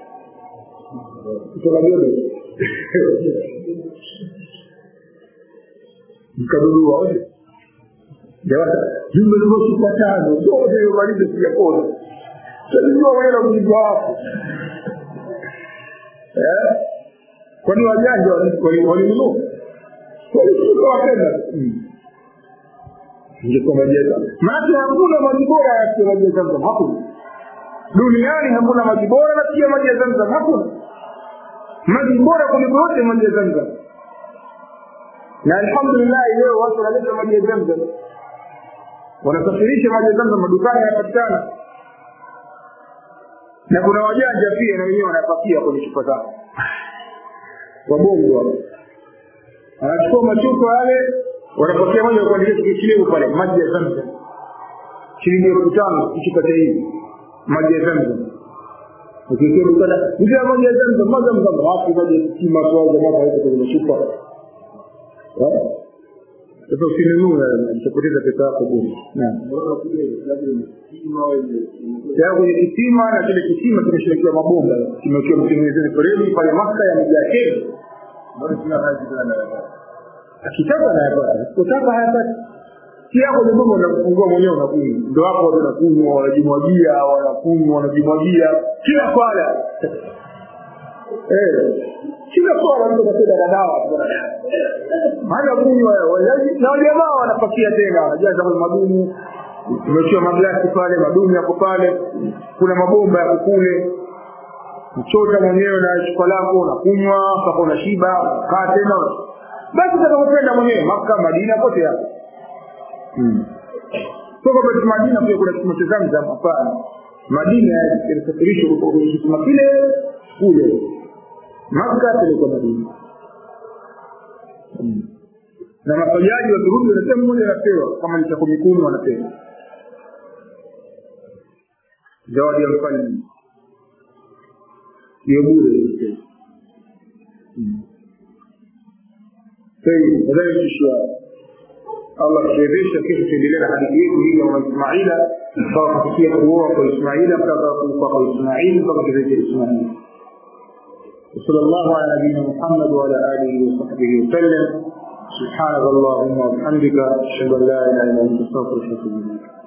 tunajiona mkadulua wote Jawata, jumbe zilizo tano, zote malize kuyakona. Tunajua wewe unajua hapo. Eh? Kwani wajanja walinunua? Walinunua wakenda. Ndio majeza. Maana hakuna maji bora ya maji ya Zamzam hapo. Duniani hakuna maji bora na pia maji ya Zamzam hapo. Maji bora kuliko yote maji ya Zamzam. Na alhamdulillah leo watu wanaleta maji ya Zamzam. Wanasafirisha maji ya Zamzam madukani yanapatikana. Na kuna wajanja pia na wenyewe wanapakia kwenye chupa zao. Wabongo wao. Anachukua machupa yale wanapakia moja kwa ajili ya kilimo pale maji ya Zamzam. Shilingi elfu tano chupa hii maji ya Zamzam. Ukikia dukani, ndio maji ya Zamzam, maji ya Zamzam hapo maji ya kima kwa jamaa hapo kwenye chupa. Eh? Sasa usinunue utapoteza pesa yako bure. Naam. Sasa kwenye kisima na kile kisima kimeshirikiwa mabomba, kimekuwa mtengenezeni koreni pale Makka ya mji yake. Mbona sina kazi tena na akitaka na yapata. Kutaka hayapati. si yako ni Mungu anakufungua mwenyewe unakunywa. Ndio hapo watu wanakunywa, wanajimwagia, wanakunywa, wanajimwagia kila swala. Eh. Kila swala mtu anatenda na dawa. Maana kunywa walaji na jamaa wanapakia tena, wanajaza kwa madumu. Tumechua maglasi pale, madumu yako pale. Kuna mabomba ya kukule. Mchota mwenyewe na chupa lako unakunywa, mpaka unashiba, kaa tena. Basi utakapopenda mwenyewe Makka, Madina kote hapo. Hmm. Kwa sababu Madina pia kuna kisima cha Zamzam hapana. Madina inasafirisha kutoka kwenye kisima kile kule. Makka tulikuwa Madina. Hmm. Na mafajaji wa kurudi wanasema mmoja anapewa kama ni cha kumikuni wanapewa. Zawadi ya mfalme. Ndio bure. Hmm. طيب هذا الشيء الله كيفيش كيف تدلنا حديث هي يوم إسماعيل صار في قوة إسماعيل كذا قوة إسماعيل فقد ذكر إسماعيل صلى الله على نبينا محمد وعلى آله وصحبه وسلم سبحانك اللهم وبحمدك أشهد أن لا إله إلا أنت أستغفرك وأتوب إليك